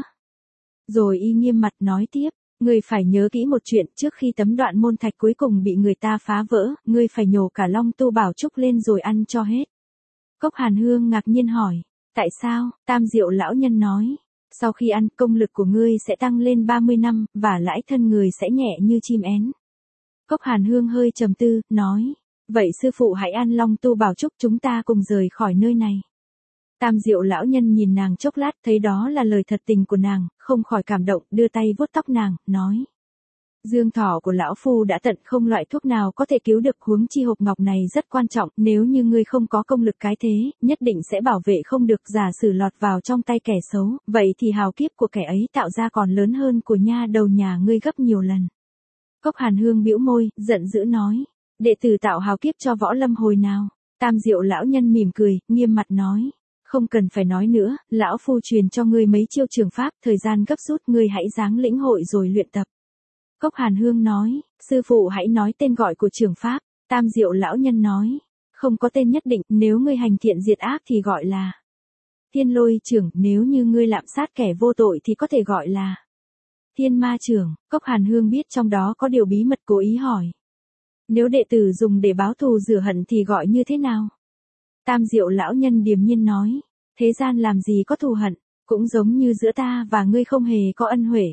Rồi y nghiêm mặt nói tiếp, ngươi phải nhớ kỹ một chuyện, trước khi tấm đoạn môn thạch cuối cùng bị người ta phá vỡ, ngươi phải nhổ cả long tu bảo trúc lên rồi ăn cho hết. Cốc Hàn Hương ngạc nhiên hỏi, tại sao? Tam Diệu lão nhân nói. Sau khi ăn, công lực của ngươi sẽ tăng lên 30 năm, và lãi thân người sẽ nhẹ như chim én. Cốc Hàn Hương hơi trầm tư, nói, vậy sư phụ hãy ăn long tu bảo chúc chúng ta cùng rời khỏi nơi này. Tam Diệu lão nhân nhìn nàng chốc lát, thấy đó là lời thật tình của nàng, không khỏi cảm động, đưa tay vuốt tóc nàng, nói. Dương thọ của lão phu đã tận, không loại thuốc nào có thể cứu được, huống chi hộp ngọc này rất quan trọng, nếu như ngươi không có công lực cái thế, nhất định sẽ bảo vệ không được, giả sử lọt vào trong tay kẻ xấu, vậy thì hào kiếp của kẻ ấy tạo ra còn lớn hơn của nha đầu nhà ngươi gấp nhiều lần. Cốc Hàn Hương bĩu môi, giận dữ nói, đệ tử tạo hào kiếp cho võ lâm hồi nào? Tam Diệu lão nhân mỉm cười, nghiêm mặt nói, không cần phải nói nữa, lão phu truyền cho ngươi mấy chiêu trường pháp, thời gian gấp rút, ngươi hãy dáng lĩnh hội rồi luyện tập. Cốc Hàn Hương nói, sư phụ hãy nói tên gọi của trường pháp. Tam Diệu lão nhân nói, không có tên nhất định, nếu ngươi hành thiện diệt ác thì gọi là Thiên Lôi Trưởng, nếu như ngươi lạm sát kẻ vô tội thì có thể gọi là Thiên Ma Trưởng. Cốc Hàn Hương biết trong đó có điều bí mật, cố ý hỏi. Nếu đệ tử dùng để báo thù rửa hận thì gọi như thế nào? Tam Diệu lão nhân điềm nhiên nói, thế gian làm gì có thù hận, cũng giống như giữa ta và ngươi không hề có ân huệ.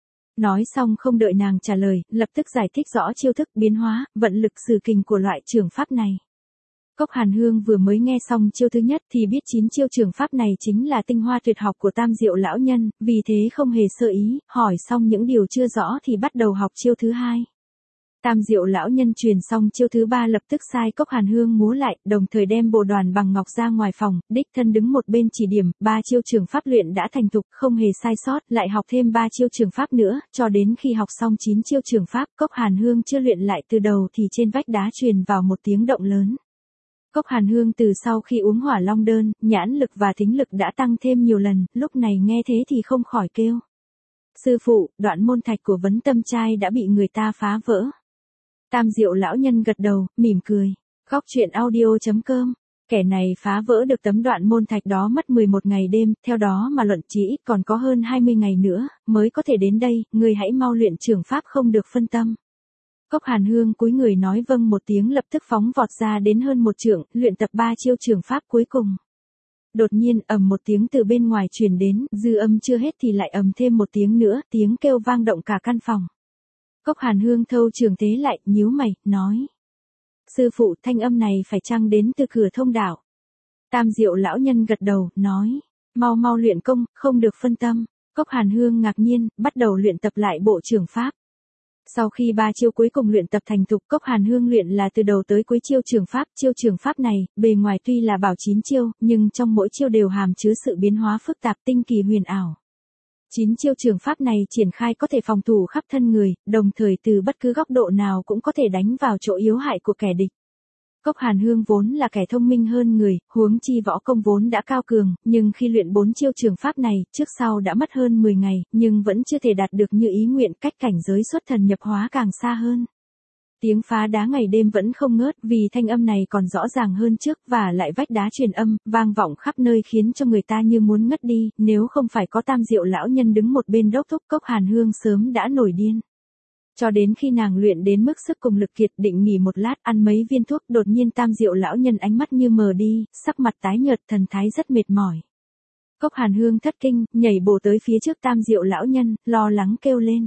Nói xong không đợi nàng trả lời, lập tức giải thích rõ chiêu thức biến hóa, vận lực sử kình của loại trường pháp này. Cốc Hàn Hương vừa mới nghe xong chiêu thứ nhất thì biết 9 chiêu trường pháp này chính là tinh hoa tuyệt học của Tam Diệu lão nhân, vì thế không hề sơ ý, hỏi xong những điều chưa rõ thì bắt đầu học chiêu thứ hai. Tam Diệu lão nhân truyền xong chiêu thứ ba lập tức sai Cốc Hàn Hương múa lại, đồng thời đem bồ đoàn bằng ngọc ra ngoài phòng, đích thân đứng một bên chỉ điểm, 3 chiêu trường pháp luyện đã thành thục, không hề sai sót, lại học thêm 3 chiêu trường pháp nữa, cho đến khi học xong 9 chiêu trường pháp, Cốc Hàn Hương chưa luyện lại từ đầu thì trên vách đá truyền vào một tiếng động lớn. Cốc Hàn Hương từ sau khi uống hỏa long đơn, nhãn lực và thính lực đã tăng thêm nhiều lần, lúc này nghe thế thì không khỏi kêu. Sư phụ, đoạn môn thạch của Vấn Tâm Trai đã bị người ta phá vỡ. Tam Diệu lão nhân gật đầu, mỉm cười. Góc truyện audio.com. Kẻ này phá vỡ được tấm đoạn môn thạch đó mất 11 ngày đêm, theo đó mà luận chỉ ít còn có hơn 20 ngày nữa, mới có thể đến đây, người hãy mau luyện trường pháp không được phân tâm. Cốc Hàn Hương cúi người nói vâng một tiếng lập tức phóng vọt ra đến hơn một trượng, luyện tập 3 chiêu trường pháp cuối cùng. Đột nhiên ầm một tiếng từ bên ngoài truyền đến, dư âm chưa hết thì lại ầm thêm một tiếng nữa, tiếng kêu vang động cả căn phòng. Cốc Hàn Hương thâu trường thế lại, nhíu mày, nói. Sư phụ, thanh âm này phải chăng đến từ cửa thông đạo? Tam Diệu lão nhân gật đầu, nói. Mau mau luyện công, không được phân tâm. Cốc Hàn Hương ngạc nhiên, bắt đầu luyện tập lại bộ trường pháp. Sau khi 3 chiêu cuối cùng luyện tập thành thục, Cốc Hàn Hương luyện là từ đầu tới cuối chiêu trường pháp này, bề ngoài tuy là bảo 9 chiêu, nhưng trong mỗi chiêu đều hàm chứa sự biến hóa phức tạp tinh kỳ huyền ảo. 9 chiêu trường pháp này triển khai có thể phòng thủ khắp thân người, đồng thời từ bất cứ góc độ nào cũng có thể đánh vào chỗ yếu hại của kẻ địch. Cốc Hàn Hương vốn là kẻ thông minh hơn người, huống chi võ công vốn đã cao cường, nhưng khi luyện 4 chiêu trường pháp này, trước sau đã mất hơn 10 ngày, nhưng vẫn chưa thể đạt được như ý nguyện, cách cảnh giới xuất thần nhập hóa càng xa hơn. Tiếng phá đá ngày đêm vẫn không ngớt, vì thanh âm này còn rõ ràng hơn trước, và lại vách đá truyền âm, vang vọng khắp nơi khiến cho người ta như muốn ngất đi, nếu không phải có Tam Diệu lão nhân đứng một bên đốc thúc, Cốc Hàn Hương sớm đã nổi điên. Cho đến khi nàng luyện đến mức sức cùng lực kiệt, định nghỉ một lát ăn mấy viên thuốc, đột nhiên Tam Diệu lão nhân ánh mắt như mờ đi, sắc mặt tái nhợt, thần thái rất mệt mỏi. Cốc Hàn Hương thất kinh, nhảy bổ tới phía trước Tam Diệu lão nhân, lo lắng kêu lên.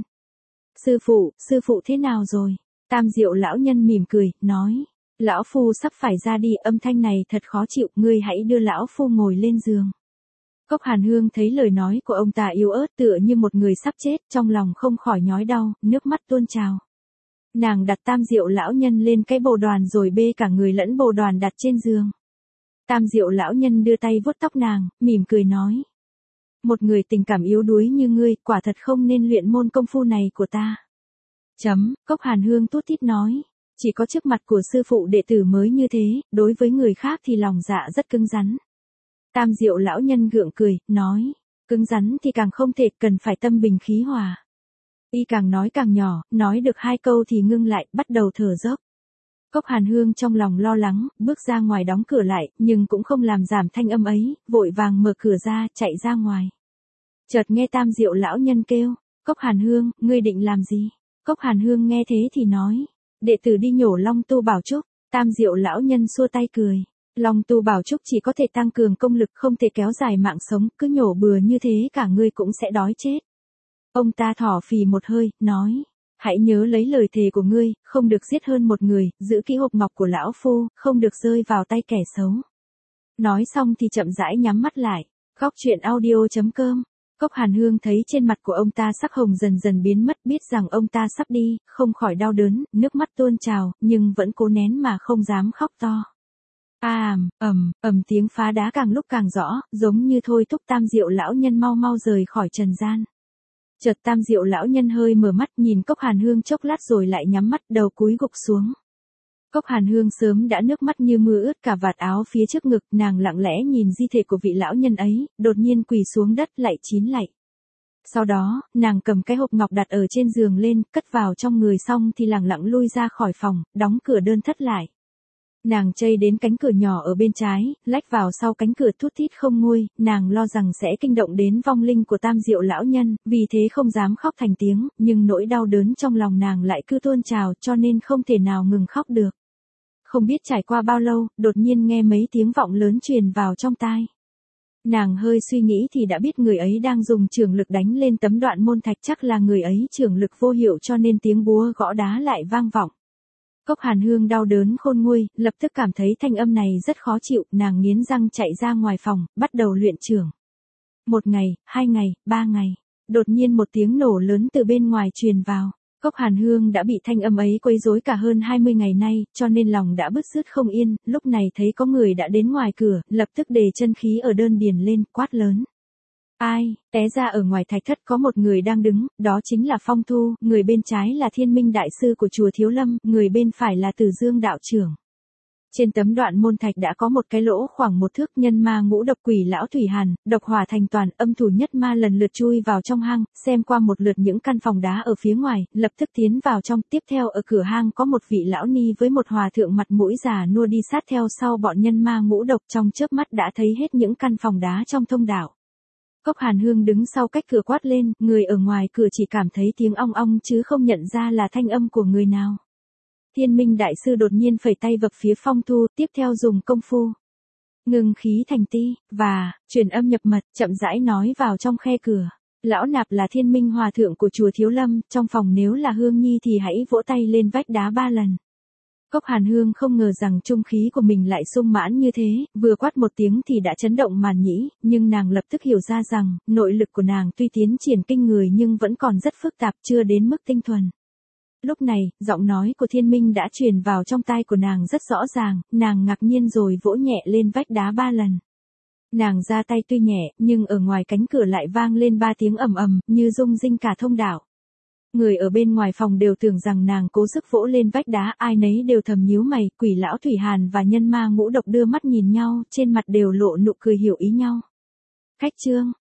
Sư phụ thế nào rồi? Tam Diệu lão nhân mỉm cười, nói. Lão phu sắp phải ra đi, âm thanh này thật khó chịu, ngươi hãy đưa lão phu ngồi lên giường. Cốc Hàn Hương thấy lời nói của ông ta yếu ớt tựa như một người sắp chết, trong lòng không khỏi nhói đau, nước mắt tuôn trào. Nàng đặt Tam Diệu lão nhân lên cái bồ đoàn rồi bê cả người lẫn bồ đoàn đặt trên giường. Tam Diệu lão nhân đưa tay vuốt tóc nàng, mỉm cười nói. Một người tình cảm yếu đuối như ngươi, quả thật không nên luyện môn công phu này của ta. Cốc Hàn Hương tút tít nói. Chỉ có trước mặt của sư phụ đệ tử mới như thế, đối với người khác thì lòng dạ rất cứng rắn. Tam Diệu lão nhân gượng cười, nói. Cứng rắn thì càng không thể, cần phải tâm bình khí hòa. Y càng nói càng nhỏ, nói được 2 câu thì ngưng lại, bắt đầu thở dốc. Cốc Hàn Hương trong lòng lo lắng, bước ra ngoài đóng cửa lại, nhưng cũng không làm giảm thanh âm ấy, vội vàng mở cửa ra, chạy ra ngoài. Chợt nghe Tam Diệu lão nhân kêu. Cốc Hàn Hương, ngươi định làm gì? Cốc Hàn Hương nghe thế thì nói. Đệ tử đi nhổ long tu bảo trúc. Tam Diệu lão nhân xua tay cười. Long tu bảo trúc chỉ có thể tăng cường công lực, không thể kéo dài mạng sống, cứ nhổ bừa như thế cả ngươi cũng sẽ đói chết. Ông ta thỏ phì một hơi, nói. Hãy nhớ lấy lời thề của ngươi, không được giết hơn một người, giữ kỹ hộp ngọc của lão phu, không được rơi vào tay kẻ xấu. Nói xong thì chậm rãi nhắm mắt lại. Góc truyện audio.com. Cốc Hàn Hương thấy trên mặt của ông ta sắc hồng dần dần biến mất, biết rằng ông ta sắp đi, không khỏi đau đớn, nước mắt tuôn trào, nhưng vẫn cố nén mà không dám khóc to. Tiếng phá đá càng lúc càng rõ, giống như thôi thúc Tam Diệu lão nhân mau mau rời khỏi trần gian. Chợt Tam Diệu lão nhân hơi mở mắt nhìn Cốc Hàn Hương chốc lát rồi lại nhắm mắt, đầu cúi gục xuống. Cốc Hàn Hương sớm đã nước mắt như mưa ướt cả vạt áo phía trước ngực, nàng lặng lẽ nhìn di thể của vị lão nhân ấy, đột nhiên quỳ xuống đất lạy 9 lạy. Sau đó, nàng cầm cái hộp ngọc đặt ở trên giường lên, cất vào trong người xong thì lặng lặng lui ra khỏi phòng, đóng cửa đơn thất lại. Nàng chay đến cánh cửa nhỏ ở bên trái, lách vào sau cánh cửa thút thít không nguôi, nàng lo rằng sẽ kinh động đến vong linh của Tam Diệu lão nhân, vì thế không dám khóc thành tiếng, nhưng nỗi đau đớn trong lòng nàng lại cứ tuôn trào cho nên không thể nào ngừng khóc được. Không biết trải qua bao lâu, đột nhiên nghe mấy tiếng vọng lớn truyền vào trong tai. Nàng hơi suy nghĩ thì đã biết người ấy đang dùng trường lực đánh lên tấm đoạn môn thạch, chắc là người ấy trường lực vô hiệu cho nên tiếng búa gõ đá lại vang vọng. Cốc Hàn Hương đau đớn khôn nguôi, lập tức cảm thấy thanh âm này rất khó chịu, nàng nghiến răng chạy ra ngoài phòng, bắt đầu luyện trưởng. 1 ngày, 2 ngày, 3 ngày. Đột nhiên một tiếng nổ lớn từ bên ngoài truyền vào. Cốc Hàn Hương đã bị thanh âm ấy quấy rối cả hơn 20 ngày nay, cho nên lòng đã bứt rứt không yên, lúc này thấy có người đã đến ngoài cửa, lập tức đề chân khí ở đơn điền lên, quát lớn. Ai, té ra ở ngoài thạch thất có một người đang đứng, đó chính là Phong Thu, người bên trái là Thiên Minh Đại Sư của chùa Thiếu Lâm, người bên phải là Từ Dương Đạo Trưởng. Trên tấm đoạn môn thạch đã có một cái lỗ khoảng 1 thước, nhân ma ngũ độc quỷ lão thủy hàn, độc hỏa thành toàn, âm thủ nhất ma lần lượt chui vào trong hang, xem qua một lượt những căn phòng đá ở phía ngoài, lập tức tiến vào trong. Tiếp theo ở cửa hang có một vị lão ni với một hòa thượng mặt mũi già nua đi sát theo sau bọn nhân ma ngũ độc, trong chớp mắt đã thấy hết những căn phòng đá trong thông đạo. Cốc Hàn Hương đứng sau cách cửa quát lên, người ở ngoài cửa chỉ cảm thấy tiếng ong ong chứ không nhận ra là thanh âm của người nào. Thiên Minh Đại Sư đột nhiên phẩy tay vập phía Phong Thu, tiếp theo dùng công phu ngưng khí thành ti, và truyền âm nhập mật, chậm rãi nói vào trong khe cửa. Lão nạp là Thiên Minh Hòa Thượng của chùa Thiếu Lâm, trong phòng nếu là Hương Nhi thì hãy vỗ tay lên vách đá 3 lần. Cốc Hàn Hương không ngờ rằng trung khí của mình lại sung mãn như thế, vừa quát một tiếng thì đã chấn động màn nhĩ, nhưng nàng lập tức hiểu ra rằng, nội lực của nàng tuy tiến triển kinh người nhưng vẫn còn rất phức tạp, chưa đến mức tinh thuần. Lúc này, giọng nói của Thiên Minh đã truyền vào trong tai của nàng rất rõ ràng, nàng ngạc nhiên rồi vỗ nhẹ lên vách đá 3 lần. Nàng ra tay tuy nhẹ, nhưng ở ngoài cánh cửa lại vang lên 3 tiếng ầm ầm, như rung rinh cả thông đạo. Người ở bên ngoài phòng đều tưởng rằng nàng cố sức vỗ lên vách đá, ai nấy đều thầm nhíu mày, quỷ lão thủy hàn và nhân ma ngũ độc đưa mắt nhìn nhau, trên mặt đều lộ nụ cười hiểu ý nhau. Khách trương,